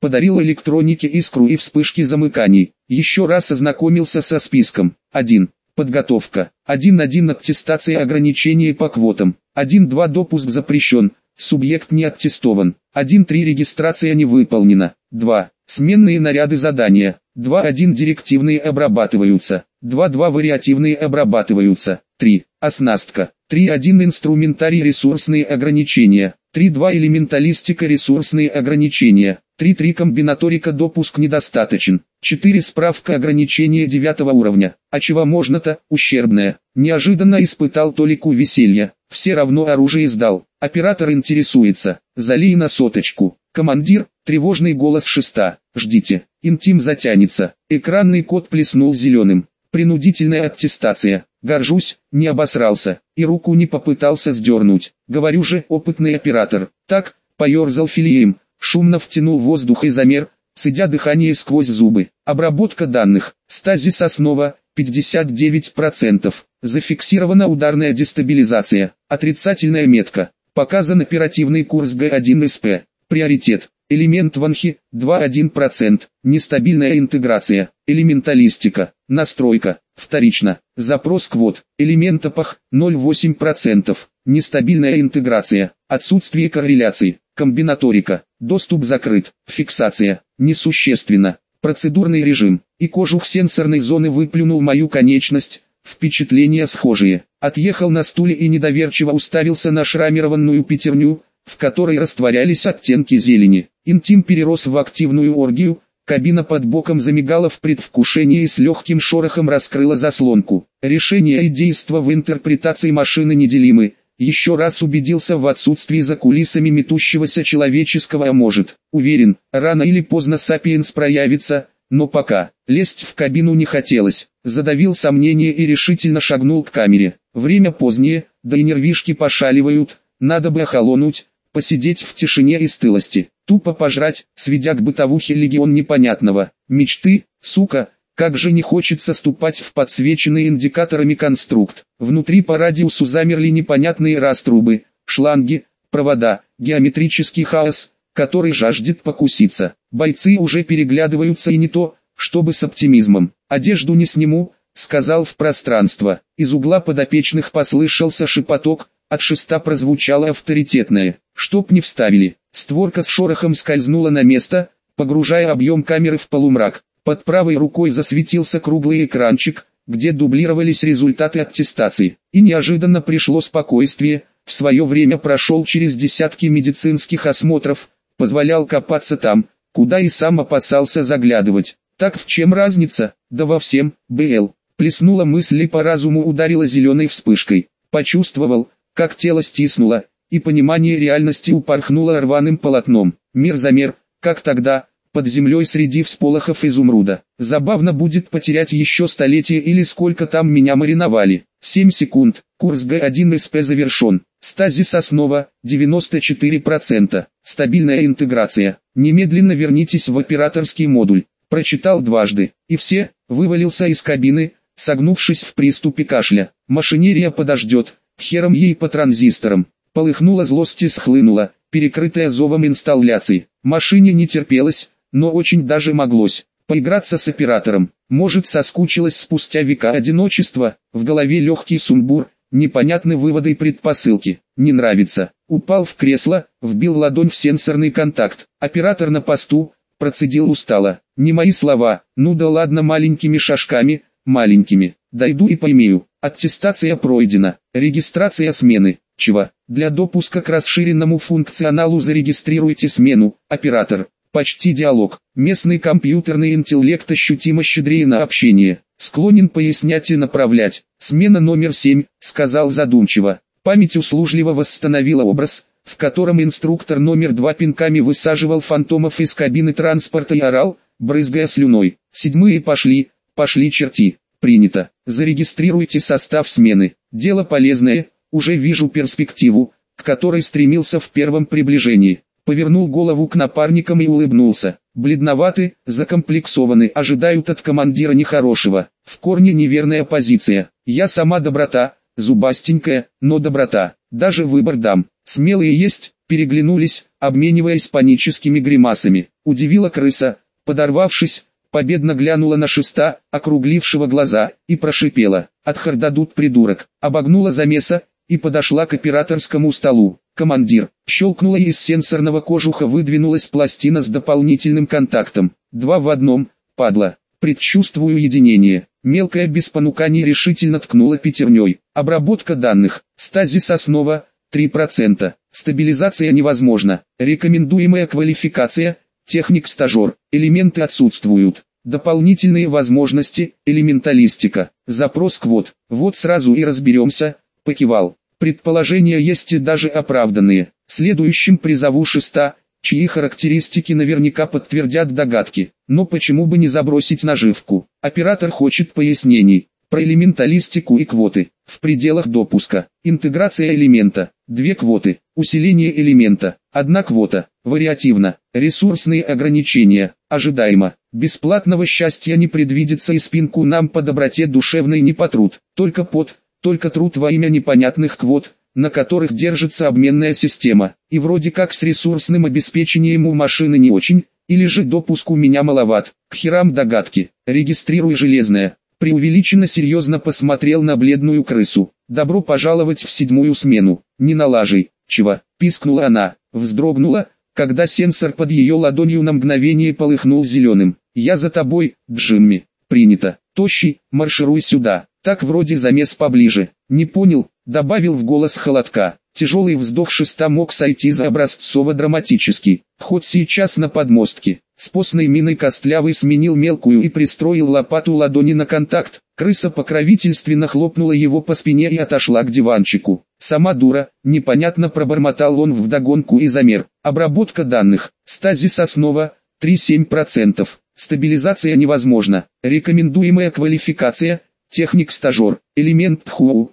Подарил электронике искру и вспышки замыканий. Еще раз ознакомился со списком. 1. Подготовка. 1.1 Аттестация ограничений по квотам. 1.2 Допуск запрещен. Субъект не аттестован. 1.3 Регистрация не выполнена. 2. Сменные наряды задания. 2.1 Директивные обрабатываются. 2.2 Вариативные обрабатываются. 3. Оснастка. 3.1 Инструментарий ресурсные ограничения. 3.2 Элементалистика ресурсные ограничения. 3.3 Комбинаторика допуск недостаточен. 4. Справка ограничения 9 уровня. А чего можно-то, ущербное. Неожиданно испытал толику веселья. Все равно оружие сдал. Оператор интересуется. Залей на соточку. Командир, тревожный голос шеста. Ждите. Интим затянется. Экранный код плеснул зеленым. Принудительная аттестация. Горжусь, не обосрался. И руку не попытался сдернуть. Говорю же, опытный оператор. Так, поерзал филием. Шумно втянул воздух и замер, цедя дыхание сквозь зубы. Обработка данных. Стазис основа, 59%. Зафиксирована ударная дестабилизация. Отрицательная метка. Показан оперативный курс Г1СП. Приоритет. Элемент Ванхи, 2,1%. Нестабильная интеграция. Элементалистика. Настройка. Вторично. Запрос квот. Элемент АПАХ, 0,8%. Нестабильная интеграция. Отсутствие корреляции. Комбинаторика. Доступ закрыт. Фиксация. Несущественно. Процедурный режим. И кожух сенсорной зоны выплюнул мою конечность. Впечатления схожие. Отъехал на стуле и недоверчиво уставился на шрамированную пятерню, в которой растворялись оттенки зелени. Интим перерос в активную оргию. Кабина под боком замигала в предвкушении и с легким шорохом раскрыла заслонку. Решения и действа в интерпретации машины неделимы. Еще раз убедился в отсутствии за кулисами метущегося человеческого, а может, уверен, рано или поздно Сапиенс проявится, но пока. Лезть в кабину не хотелось. Задавил сомнения и решительно шагнул к камере. Время позднее, да и нервишки пошаливают, надо бы охолонуть, посидеть в тишине и стылости. Тупо пожрать, сведя к бытовухе легион непонятного. Мечты, сука. Как же не хочется ступать в подсвеченный индикаторами конструкт. Внутри по радиусу замерли непонятные раструбы, шланги, провода, геометрический хаос, который жаждет покуситься. Бойцы уже переглядываются и не то, чтобы с оптимизмом. «Одежду не сниму», — сказал в пространство. Из угла подопечных послышался шепоток, от шеста прозвучало авторитетное. «Чтоб не вставили». Створка с шорохом скользнула на место, погружая объем камеры в полумрак. Под правой рукой засветился круглый экранчик, где дублировались результаты аттестации. И неожиданно пришло спокойствие, в свое время прошел через десятки медицинских осмотров, позволял копаться там, куда и сам опасался заглядывать. Так в чем разница? Да во всем, БЛ. Плеснула мысль и по разуму ударила зеленой вспышкой. Почувствовал, как тело стиснуло, и понимание реальности упорхнуло рваным полотном. Мир замер, как тогда, под землей среди всполохов изумруда. Забавно будет потерять еще столетие или сколько там меня мариновали. 7 секунд, курс Г1СП завершен. Стазис основа, 94%. Стабильная интеграция. Немедленно вернитесь в операторский модуль. Прочитал дважды. И все, вывалился из кабины, согнувшись в приступе кашля. Машинерия подождет, хером ей по транзисторам. Полыхнула злость и схлынула, перекрытая зовом инсталляции. Машине не терпелось, но очень даже моглось поиграться с оператором. Может, соскучилась спустя века одиночества. В голове легкий сумбур, непонятны выводы и предпосылки. Не нравится. Упал в кресло, вбил ладонь в сенсорный контакт. Оператор на посту, процедил устало. Не мои слова, ну да ладно, маленькими шажками, маленькими. Дойду и поймею. Аттестация пройдена. Регистрация смены. Чего? Для допуска к расширенному функционалу зарегистрируйте смену, оператор. Почти диалог. Местный компьютерный интеллект ощутимо щедрее на общение. Склонен пояснять и направлять. Смена номер 7, сказал задумчиво. Память услужливо восстановила образ, в котором инструктор номер 2 пинками высаживал фантомов из кабины транспорта и орал, брызгая слюной. Седьмые пошли черти. Принято. Зарегистрируйте состав смены. Дело полезное, уже вижу перспективу, к которой стремился в первом приближении. Повернул голову к напарникам и улыбнулся. Бледноваты, закомплексованы, ожидают от командира нехорошего. В корне неверная позиция. Я сама доброта, зубастенькая, но доброта. Даже выбор дам. Смелые есть, переглянулись, обмениваясь паническими гримасами. Удивила крыса, подорвавшись, победно глянула на шеста, округлившего глаза, и прошипела: «Отхардадут, придурок!» Обогнула замеса и подошла к операторскому столу. «Командир!» Щелкнула, и из сенсорного кожуха выдвинулась пластина с дополнительным контактом. «Два в одном, падла!» «Предчувствую единение». Мелкая без понуканий решительно ткнула пятерней. «Обработка данных. Стазис основа. 3%. Стабилизация невозможна. Рекомендуемая квалификация. Техник-стажер. Элементы отсутствуют. Дополнительные возможности. Элементалистика. Запрос квот. Вот сразу и разберемся». Покивал. «Предположения есть и даже оправданные. Следующим призову шеста, чьи характеристики наверняка подтвердят догадки. Но почему бы не забросить наживку? Оператор хочет пояснений. Про элементалистику и квоты. В пределах допуска. Интеграция элемента. 2 квоты. Усиление элемента. 1 квота. Вариативно. Ресурсные ограничения. Ожидаемо. Бесплатного счастья не предвидится, и спинку нам по доброте душевной не потрут. Только труд во имя непонятных квот, на которых держится обменная система. И вроде как с ресурсным обеспечением у машины не очень, или же допуск у меня маловат. К херам догадки. Регистрируй, железная». Преувеличенно серьезно посмотрел на бледную крысу. «Добро пожаловать в 7-ю смену. Не налажей». «Чего?» — пискнула она, вздрогнула, когда сенсор под ее ладонью на мгновение полыхнул зеленым. «Я за тобой, Джимми». «Принято. Тощий, маршируй сюда. Так вроде замес поближе». «Не понял», — добавил в голос холодка. Тяжелый вздох шеста мог сойти за образцово-драматический. Хоть сейчас на подмостке. С постной миной костлявый сменил мелкую и пристроил лопату ладони на контакт. Крыса покровительственно хлопнула его по спине и отошла к диванчику. «Сама дура», — непонятно пробормотал он вдогонку и замер. «Обработка данных. Стазис основа. 3,7%. Стабилизация невозможна. Рекомендуемая квалификация. Техник-стажер. Элемент ТХУ.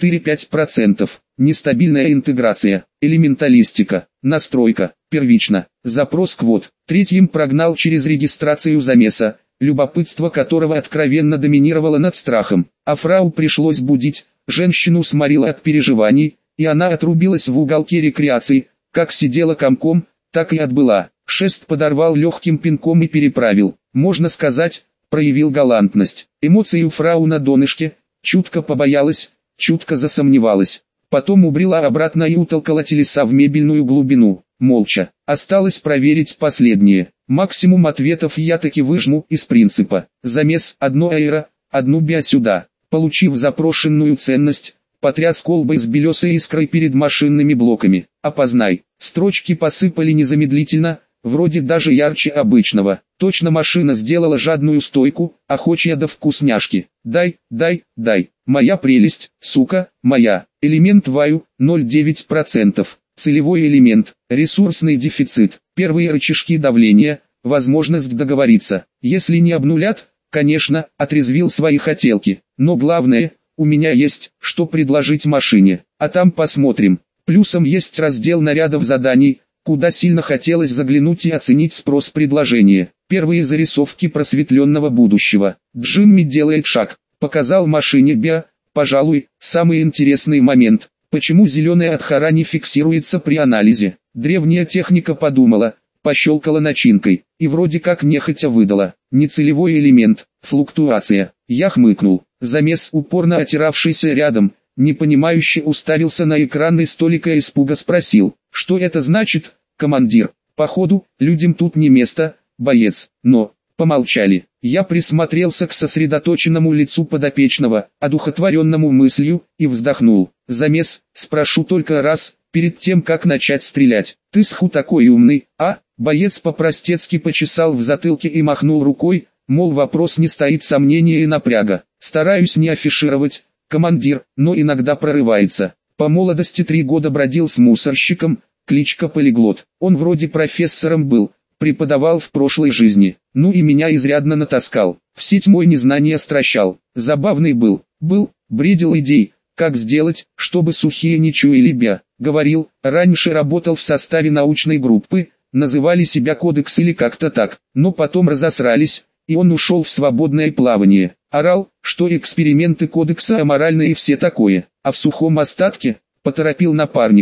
4-5%. Нестабильная интеграция. Элементалистика. Настройка. Первично. Запрос квот. Третьим прогнал через регистрацию замеса, любопытство которого откровенно доминировало над страхом. А фрау пришлось будить, женщину сморила от переживаний, и она отрубилась в уголке рекреации, как сидела комком, так и отбыла. Шест подорвал легким пинком и переправил. Можно сказать, проявил галантность. Эмоции у фрау на донышке, чутко побоялась, чутко засомневалась. Потом убрела обратно и утолкала телеса в мебельную глубину. Молча. Осталось проверить последнее. Максимум ответов я таки выжму из принципа. Замес, 1 аэро, 1 био сюда. Получив запрошенную ценность, потряс колбой с белесой искрой перед машинными блоками. «Опознай». Строчки посыпали незамедлительно, вроде даже ярче обычного. Точно машина сделала жадную стойку, охочая до вкусняшки. «Дай, дай, дай. Моя прелесть, сука, моя». Элемент ваю, 0,9%. Целевой элемент, ресурсный дефицит. Первые рычажки давления, возможность договориться. Если не обнулят, конечно, отрезвил свои хотелки. Но главное, у меня есть, что предложить машине. А там посмотрим. Плюсом есть раздел нарядов заданий, куда сильно хотелось заглянуть и оценить спрос предложения. Первые зарисовки просветленного будущего. Джимми делает шаг. Показал машине био, пожалуй, самый интересный момент. Почему зеленая отхара не фиксируется при анализе? Древняя техника подумала, пощелкала начинкой, и вроде как нехотя выдала. Нецелевой элемент, флуктуация. Я хмыкнул. Замес, упорно отиравшийся рядом, непонимающе уставился на экран и с толикой испуга спросил: «Что это значит, командир?» «Походу, людям тут не место, боец». Но помолчали. Я присмотрелся к сосредоточенному лицу подопечного, одухотворенному мыслью, и вздохнул. «Замес, спрошу только раз, перед тем как начать стрелять. Ты сху такой умный, а?» Боец по-простецки почесал в затылке и махнул рукой, мол, вопрос не стоит сомнения и напряга. «Стараюсь не афишировать, командир, но иногда прорывается. По молодости 3 года бродил с мусорщиком, кличка Полиглот. Он вроде профессором был, преподавал в прошлой жизни. Ну и меня изрядно натаскал. В сеть мой незнание стращал. Забавный был, бредил идей, как сделать, чтобы сухие не чуяли био. Говорил, раньше работал в составе научной группы, называли себя Кодекс или как-то так, но потом разосрались, и он ушел в свободное плавание. Орал, что эксперименты Кодекса аморальны и все такое, а в сухом остатке, поторопил напарника.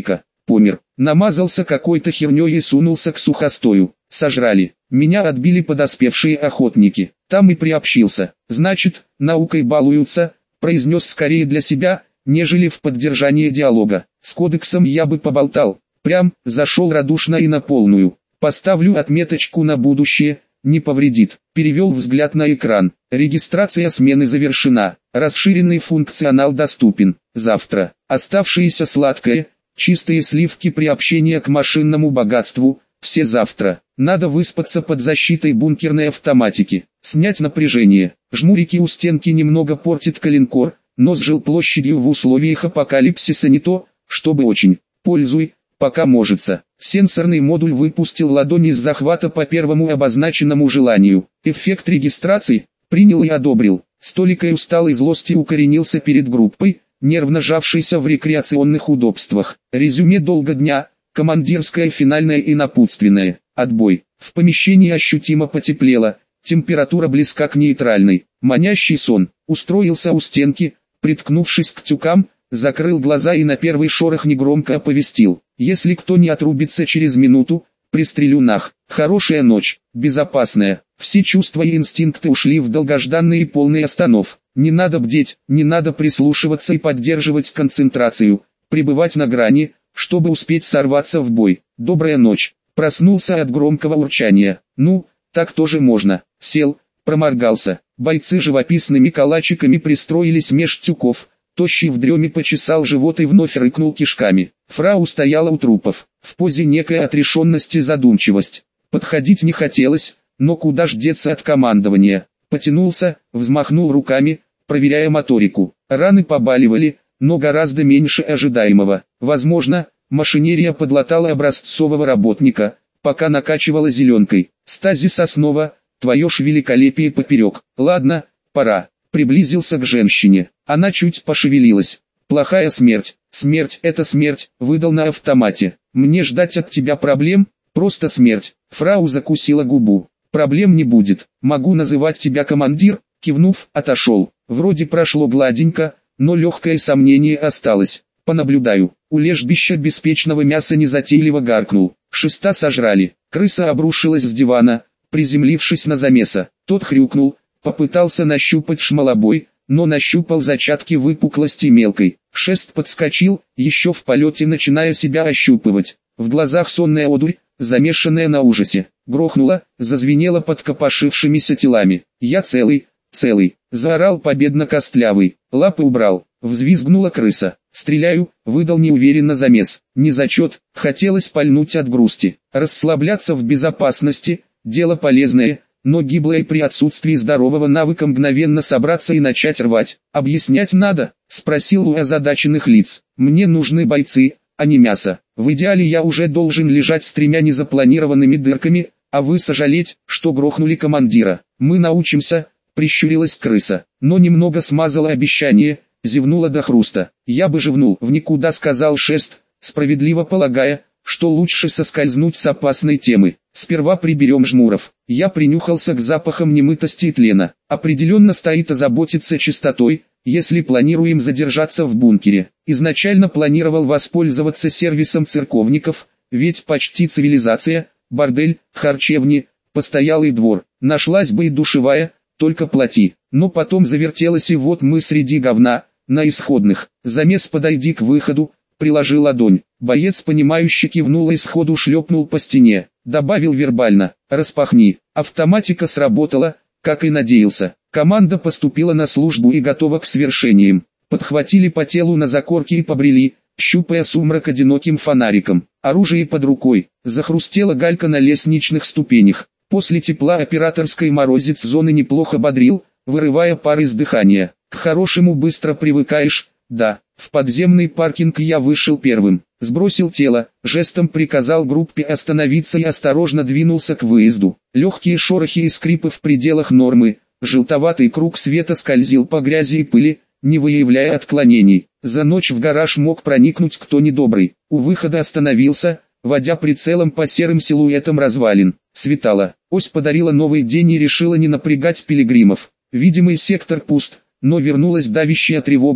помер. Намазался какой-то херней и сунулся к сухостою. Сожрали. Меня отбили подоспевшие охотники. Там и приобщился. Значит, наукой балуются, произнес скорее для себя, нежели в поддержание диалога. С кодексом я бы поболтал. Прям, зашел радушно и на полную. Поставлю отметочку на будущее, не повредит. Перевел взгляд на экран. Регистрация смены завершена. Расширенный функционал доступен. Завтра. Оставшееся сладкое, чистые сливки приобщения к машинному богатству. Все завтра. Надо выспаться под защитой бункерной автоматики. Снять напряжение. Жмурики у стенки немного портит коленкор, но с жилплощадью в условиях апокалипсиса не то, чтобы очень. Пользуй, пока можется. Сенсорный модуль выпустил ладонь из захвата по первому обозначенному желанию. Эффект регистрации принял и одобрил. С толикой усталой злости укоренился перед группой, нервно жавшейся в рекреационных удобствах. Резюме долго дня, командирское, финальное и напутственное. Отбой. В помещении ощутимо потеплело, температура близка к нейтральной. Манящий сон. Устроился у стенки, приткнувшись к тюкам, закрыл глаза и на первый шорох негромко оповестил. Если кто не отрубится через минуту, пристрелю нах. Хорошая ночь, безопасная. Все чувства и инстинкты ушли в долгожданный и полный останов. Не надо бдеть, не надо прислушиваться и поддерживать концентрацию, пребывать на грани, чтобы успеть сорваться в бой. Добрая ночь. Проснулся от громкого урчания. Ну, так тоже можно. Сел, проморгался. Бойцы живописными калачиками пристроились меж тюков. Тощий в дреме почесал живот и вновь рыкнул кишками. Фрау стояла у трупов, в позе некой отрешенности и задумчивость. Подходить не хотелось, но куда ж деться от командования. Потянулся, взмахнул руками, проверяя моторику. Раны побаливали, но гораздо меньше ожидаемого. Возможно, машинерия подлатала образцового работника, пока накачивала зеленкой. Стазис основа, твое ж великолепие поперек. Ладно, пора. Приблизился к женщине. Она чуть пошевелилась. Плохая смерть. Смерть — это смерть, выдал на автомате. Мне ждать от тебя проблем? Просто смерть. Фрау закусила губу. Проблем не будет. Могу называть тебя командир? Кивнув, отошел. Вроде прошло гладенько, но легкое сомнение осталось. Понаблюдаю. У лежбища беспечного мяса незатейливо гаркнул. Шеста сожрали. Крыса обрушилась с дивана, приземлившись на замеса. Тот хрюкнул, попытался нащупать шмалобой, но нащупал зачатки выпуклости мелкой. Шест подскочил, еще в полете начиная себя ощупывать. В глазах сонная одурь, замешанная на ужасе. Грохнула, зазвенела под копошившимися телами. «Я целый, целый!» — заорал победно Костлявый. Лапы убрал. Взвизгнула крыса. «Стреляю!» — выдал неуверенно замес. Не зачет, хотелось пальнуть от грусти. Расслабляться в безопасности — дело полезное, но гиблое при отсутствии здорового навыка мгновенно собраться и начать рвать. «Объяснять надо?» — спросил у озадаченных лиц. «Мне нужны бойцы, а не мясо. В идеале я уже должен лежать с 3 незапланированными дырками, а вы сожалеть, что грохнули командира. Мы научимся», — прищурилась крыса, но немного смазала обещание, зевнула до хруста. «Я бы живнул в никуда», — сказал Шест, справедливо полагая, что лучше соскользнуть с опасной темы. «Сперва приберем жмуров». Я принюхался к запахам немытости и тлена. Определенно стоит озаботиться чистотой, если планируем задержаться в бункере. Изначально планировал воспользоваться сервисом церковников, ведь почти цивилизация, бордель, харчевни, постоялый двор. Нашлась бы и душевая, только плати. Но потом завертелось, и вот мы среди говна, на исходных. Замес «подойди к выходу», приложил ладонь. Боец понимающе кивнул и сходу шлепнул по стене. Добавил вербально: «Распахни». Автоматика сработала, как и надеялся. Команда поступила на службу и готова к свершениям. Подхватили по телу на закорке и побрели, щупая сумрак одиноким фонариком. Оружие под рукой. Захрустела галька на лестничных ступенях. После тепла операторской морозец зоны неплохо бодрил, вырывая пар из дыхания. К хорошему быстро привыкаешь, да. В подземный паркинг я вышел первым. Сбросил тело, жестом приказал группе остановиться и осторожно двинулся к выезду. Легкие шорохи и скрипы в пределах нормы. Желтоватый круг света скользил по грязи и пыли, не выявляя отклонений. За ночь в гараж мог проникнуть кто недобрый. У выхода остановился, водя прицелом по серым силуэтам развалин. Светало. Ось подарила новый день и решила не напрягать пилигримов. Видимый сектор пуст, но вернулась давящая тревога.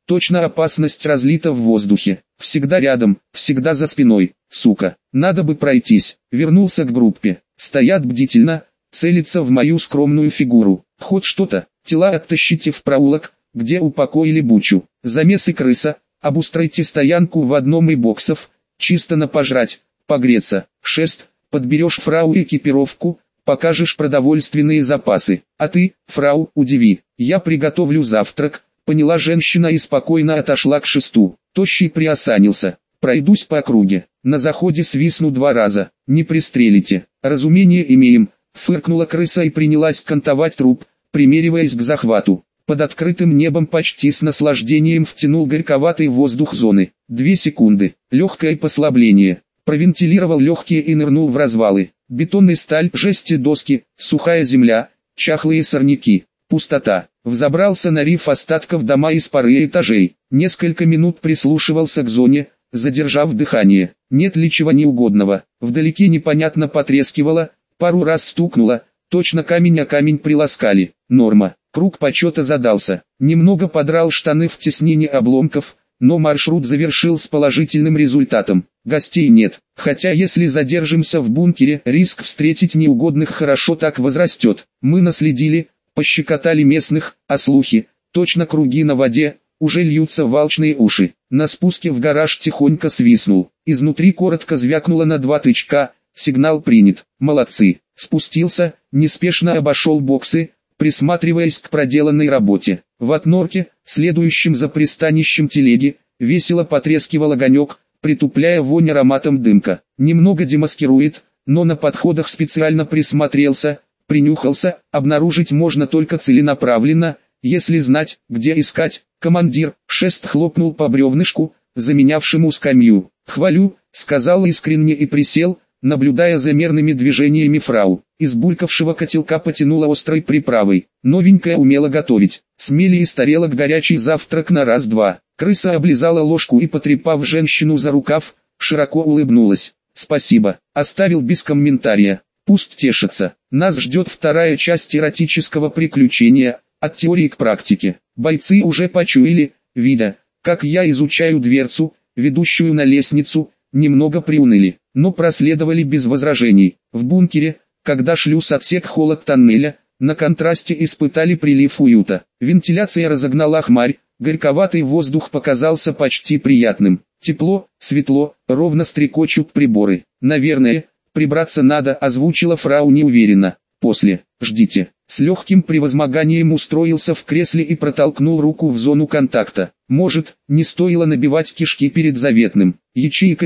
Точно опасность разлита в воздухе. Всегда рядом, всегда за спиной, сука. Надо бы пройтись. Вернулся к группе. Стоят бдительно, целятся в мою скромную фигуру. Хоть что-то, тела оттащите в проулок, где упокоили Бучу. Замес и крыса, обустройте стоянку в одном из боксов, чисто на пожрать, погреться. Шест, подберешь фрау экипировку, покажешь продовольственные запасы. А ты, фрау, удиви, я приготовлю завтрак. Поняла женщина и спокойно отошла к шесту. Тощий приосанился. Пройдусь по округе. На заходе свистну 2 раза. Не пристрелите. Разумение имеем. Фыркнула крыса и принялась кантовать труп, примериваясь к захвату. Под открытым небом почти с наслаждением втянул горьковатый воздух зоны. 2 секунды. Легкое послабление. Провентилировал легкие и нырнул в развалы. Бетонная сталь, жести, доски, сухая земля, чахлые сорняки. Пустота. Взобрался на риф остатков дома из пары этажей. Несколько минут прислушивался к зоне, задержав дыхание. Нет ли чего неугодного. Вдалеке непонятно потрескивало, пару раз стукнуло, точно камень о камень приласкали. Норма. Круг почета задался. Немного подрал штаны в теснении обломков, но маршрут завершил с положительным результатом. Гостей нет, хотя если задержимся в бункере, риск встретить неугодных хорошо так возрастет. Мы наследили, пощекотали местных, а слухи, точно круги на воде, уже льются в алчные уши. На спуске в гараж тихонько свистнул. Изнутри коротко звякнуло на 2 тычка, сигнал принят. Молодцы. Спустился, неспешно обошел боксы, присматриваясь к проделанной работе. В отнорке, следующем за пристанищем телеги, весело потрескивал огонек, притупляя вонь ароматом дымка. Немного демаскирует, но на подходах специально присмотрелся, принюхался. Обнаружить можно только целенаправленно, если знать, где искать. Командир, шест хлопнул по бревнышку, заменявшему скамью. «Хвалю», — сказал искренне и присел, наблюдая за мерными движениями фрау. Из булькавшего котелка потянуло острой приправой. Новенькая умела готовить. Смели из тарелок горячий завтрак на раз-два. Крыса облизала ложку и, потрепав женщину за рукав, широко улыбнулась. «Спасибо», оставил без комментария. «Пусть тешится. Нас ждет 2-я часть эротического приключения, от теории к практике». Бойцы уже почуяли, видя, как я изучаю дверцу, ведущую на лестницу, немного приуныли, но проследовали без возражений. В бункере, когда шлюз отсек холод тоннеля, на контрасте испытали прилив уюта. Вентиляция разогнала хмарь, горьковатый воздух показался почти приятным. Тепло, светло, ровно стрекочут приборы. «Наверное, прибраться надо», озвучила фрау неуверенно. «После, ждите». С легким превозмоганием устроился в кресле и протолкнул руку в зону контакта. Может, не стоило набивать кишки перед заветным. Ячейка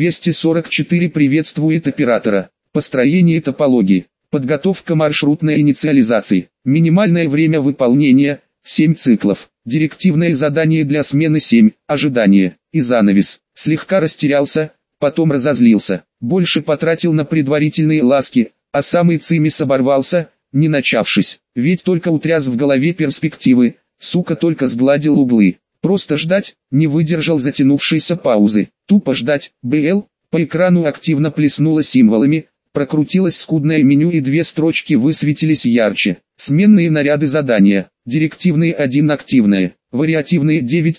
7244 приветствует оператора. Построение топологии. Подготовка маршрутной инициализации. Минимальное время выполнения – 7 циклов. Директивное задание для смены 7. Ожидание. И занавес. Слегка растерялся, потом разозлился. Больше потратил на предварительные ласки, а самый цимис оборвался, не начавшись. Ведь только утряс в голове перспективы, сука, только сгладил углы. Просто ждать, не выдержал затянувшейся паузы. Тупо ждать. БЛ, по экрану активно плеснуло символами, прокрутилось скудное меню и 2 строчки высветились ярче. Сменные наряды задания. Директивные 1 активные. Вариативные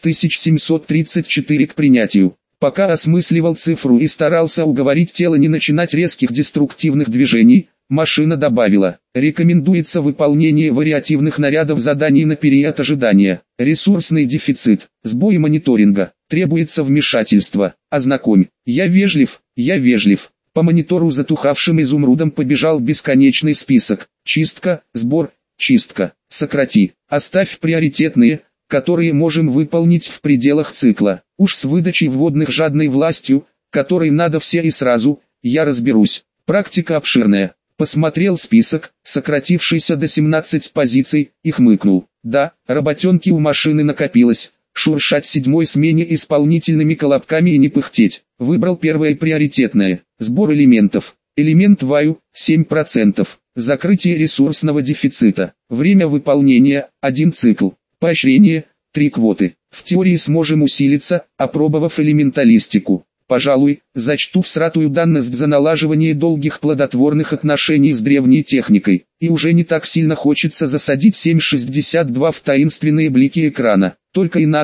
9734 к принятию. Пока осмысливал цифру и старался уговорить тело не начинать резких деструктивных движений, машина добавила: рекомендуется выполнение вариативных нарядов заданий на период ожидания. Ресурсный дефицит, сбой мониторинга, требуется вмешательство. Ознакомь. Я вежлив. По монитору затухавшим изумрудом побежал бесконечный список. Чистка, сбор, чистка. Сократи. Оставь приоритетные, которые можем выполнить в пределах цикла. Уж с выдачей вводных жадной властью, которой надо все и сразу, я разберусь. Практика обширная. Посмотрел список, сократившийся до 17 позиций, и хмыкнул. Да, работенки у машины накопилось. Шуршать 7-й смене исполнительными колобками и не пыхтеть. Выбрал первое приоритетное. Сбор элементов. Элемент ваю – 7%. Закрытие ресурсного дефицита. Время выполнения – 1 цикл. Поощрение – 3 квоты. В теории сможем усилиться, опробовав элементалистику. Пожалуй, зачту всратую данность за налаживание долгих плодотворных отношений с древней техникой. И уже не так сильно хочется засадить 7.62 в таинственные блики экрана. Только и надо,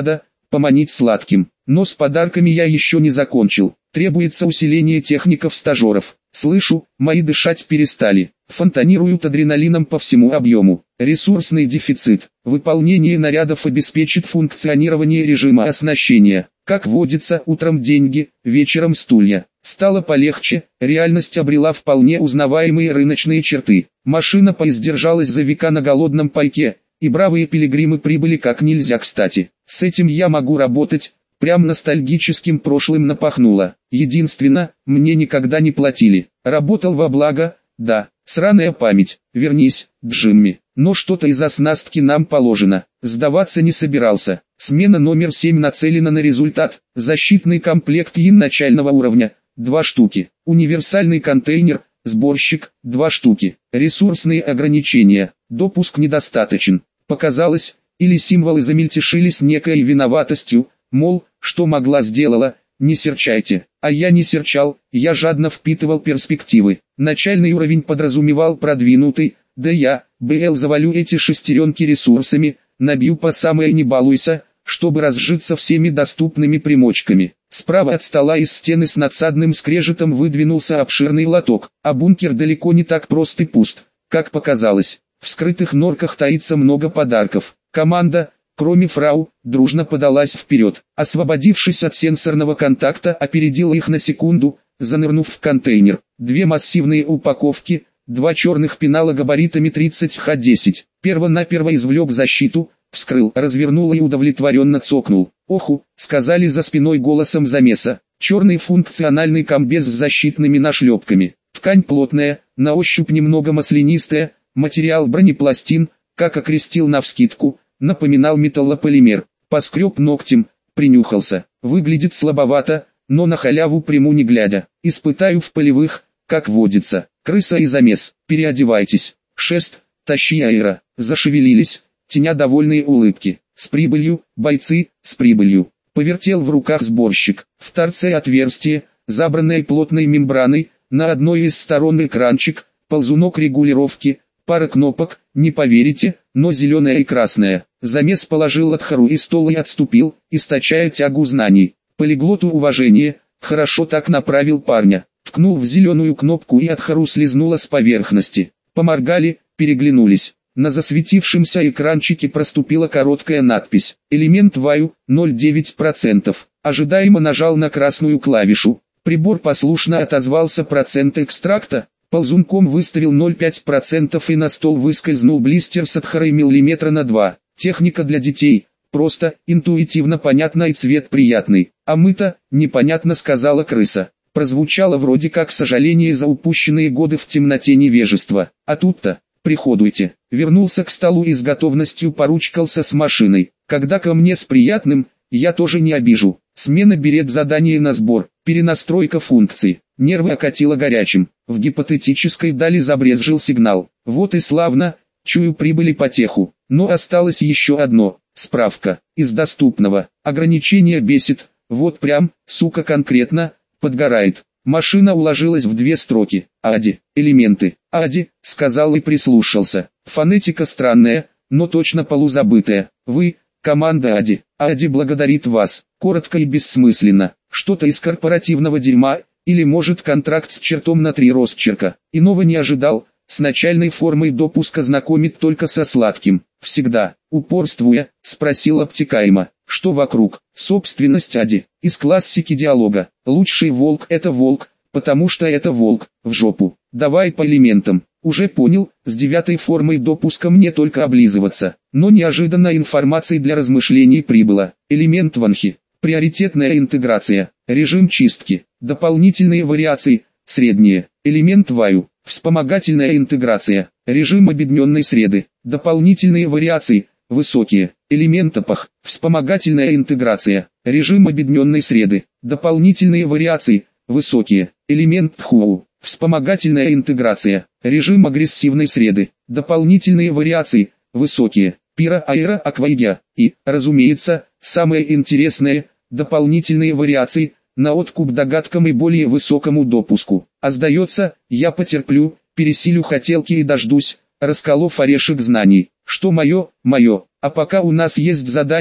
поманить сладким. Но с подарками я еще не закончил. Требуется усиление техников-стажеров. Слышу, мои дышать перестали. Фонтанируют адреналином по всему объему. Ресурсный дефицит. Выполнение нарядов обеспечит функционирование режима оснащения. Как водится, утром деньги, вечером стулья. Стало полегче, реальность обрела вполне узнаваемые рыночные черты. Машина поиздержалась за века на голодном пайке, и бравые пилигримы прибыли как нельзя кстати. С этим я могу работать. Прям ностальгическим прошлым напахнуло. Единственно, мне никогда не платили. Работал во благо, да, сраная память. Вернись, Джимми. Но что-то из оснастки нам положено. Сдаваться не собирался. Смена номер 7 нацелена на результат. Защитный комплект ИИН начального уровня. 2 штуки. Универсальный контейнер, сборщик, 2 штуки. Ресурсные ограничения. Допуск недостаточен. Показалось, или символы замельтешили с некой виноватостью, мол, что могла сделала, не серчайте. А я не серчал, я жадно впитывал перспективы. Начальный уровень подразумевал продвинутый, да я, БЛ, завалю эти шестеренки ресурсами, набью по самое не балуйся, чтобы разжиться всеми доступными примочками. Справа от стола из стены с надсадным скрежетом выдвинулся обширный лоток, а бункер далеко не так прост и пуст, как показалось. В скрытых норках таится много подарков. Команда, кроме фрау, дружно подалась вперед. Освободившись от сенсорного контакта, опередила их на секунду, занырнув в контейнер. 2 массивные упаковки, 2 черных пенала габаритами 30Х10. Перво-наперво извлек защиту, вскрыл, развернул и удовлетворенно цокнул. «Оху», — сказали за спиной голосом замеса. Черный функциональный комбез с защитными нашлепками. Ткань плотная, на ощупь немного маслянистая, материал бронепластин, как окрестил навскидку, напоминал металлополимер. Поскреб ногтем, принюхался. Выглядит слабовато, но на халяву приму не глядя. Испытаю в полевых, как водится. Крыса и замес, переодевайтесь. Шест, тащи аэро. Зашевелились, теня довольные улыбки. С прибылью, бойцы, с прибылью. Повертел в руках сборщик. В торце отверстие, забранное плотной мембраной, на одной из сторон экранчик, ползунок регулировки, пара кнопок, не поверите, но зеленая и красная. Замес положил Адхару и стол и отступил, источая тягу знаний. Полиглоту уважение, хорошо так направил парня. Ткнул в зеленую кнопку и Адхару слезнула с поверхности. Поморгали, переглянулись. На засветившемся экранчике проступила короткая надпись. Элемент ваю, 0,9%. Ожидаемо нажал на красную клавишу. Прибор послушно отозвался процент экстракта. Ползунком выставил 0,5% и на стол выскользнул блистер с Адхарой миллиметра на 2. Техника для детей. Просто, интуитивно понятно и цвет приятный. А мы-то, непонятно, сказала крыса. Прозвучало вроде как сожаление за упущенные годы в темноте невежества. А тут-то, приходуйте. Вернулся к столу и с готовностью поручкался с машиной. Когда ко мне с приятным, я тоже не обижу. Смена берет задание на сбор, перенастройка функций. Нервы окатило горячим. В гипотетической дали забрезжил сигнал. Вот и славно, чую прибыли потеху. Но осталось еще одно. Справка. Из доступного. Ограничение бесит. Вот прям, сука, конкретно, подгорает. Машина уложилась в 2 строки. Ади. Элементы. Ади, сказал и прислушался. Фонетика странная, но точно полузабытая. Вы, команда Ади. Ади благодарит вас. Коротко и бессмысленно. Что-то из корпоративного дерьма, или может контракт с чертом на 3 росчерка. Иного не ожидал. С начальной формой допуска знакомит только со сладким. Всегда, упорствуя, спросил обтекаемо, что вокруг. Собственность Ади. Из классики диалога. Лучший волк это волк, потому что это волк. В жопу. Давай по элементам. Уже понял, с 9 формой допуска мне только облизываться. Но неожиданно информация для размышлений прибыла. Элемент Ванхи. Приоритетная интеграция. Режим чистки. Дополнительные вариации. Средние. Элемент Ваю. Вспомогательная интеграция. Режим объединенной среды. Дополнительные вариации. Высокие. Элемент Апах. Вспомогательная интеграция. Режим объединенной среды. Дополнительные вариации. Высокие. Элемент Тхуау. Вспомогательная интеграция. Режим агрессивной среды. Дополнительные вариации. Высокие. Пира Аэро Аквайгя. И, разумеется, самое интересное, дополнительные вариации, на откуп догадкам и более высокому допуску. А сдается, я потерплю, пересилю хотелки и дождусь, расколов орешек знаний. Что мое, мое. А пока у нас есть задание,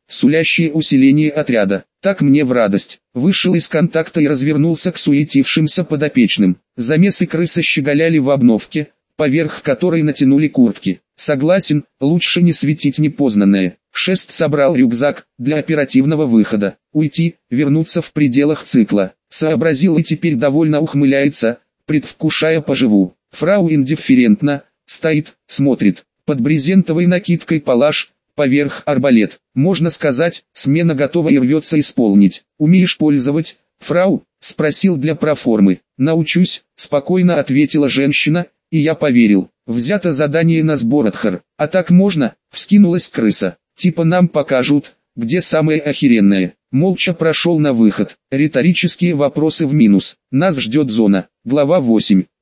сулящие усиление отряда. Так мне в радость. Вышел из контакта и развернулся к суетившимся подопечным. Замесы крысы щеголяли в обновке, поверх которой натянули куртки. Согласен, лучше не светить непознанное. Шест собрал рюкзак для оперативного выхода. Уйти, вернуться в пределах цикла. Сообразил и теперь довольно ухмыляется, предвкушая поживу. Фрау индифферентно, стоит, смотрит. Под брезентовой накидкой палаш, поверх арбалет. Можно сказать, смена готова и рвется исполнить. «Умеешь пользовать, фрау?» — спросил для проформы. «Научусь», — спокойно ответила женщина, и я поверил. «Взято задание на Сбородхар. А так можно?» — вскинулась крыса. «Типа нам покажут, где самое охеренное». Молча прошел на выход. Риторические вопросы в минус. Нас ждет зона. Глава 8.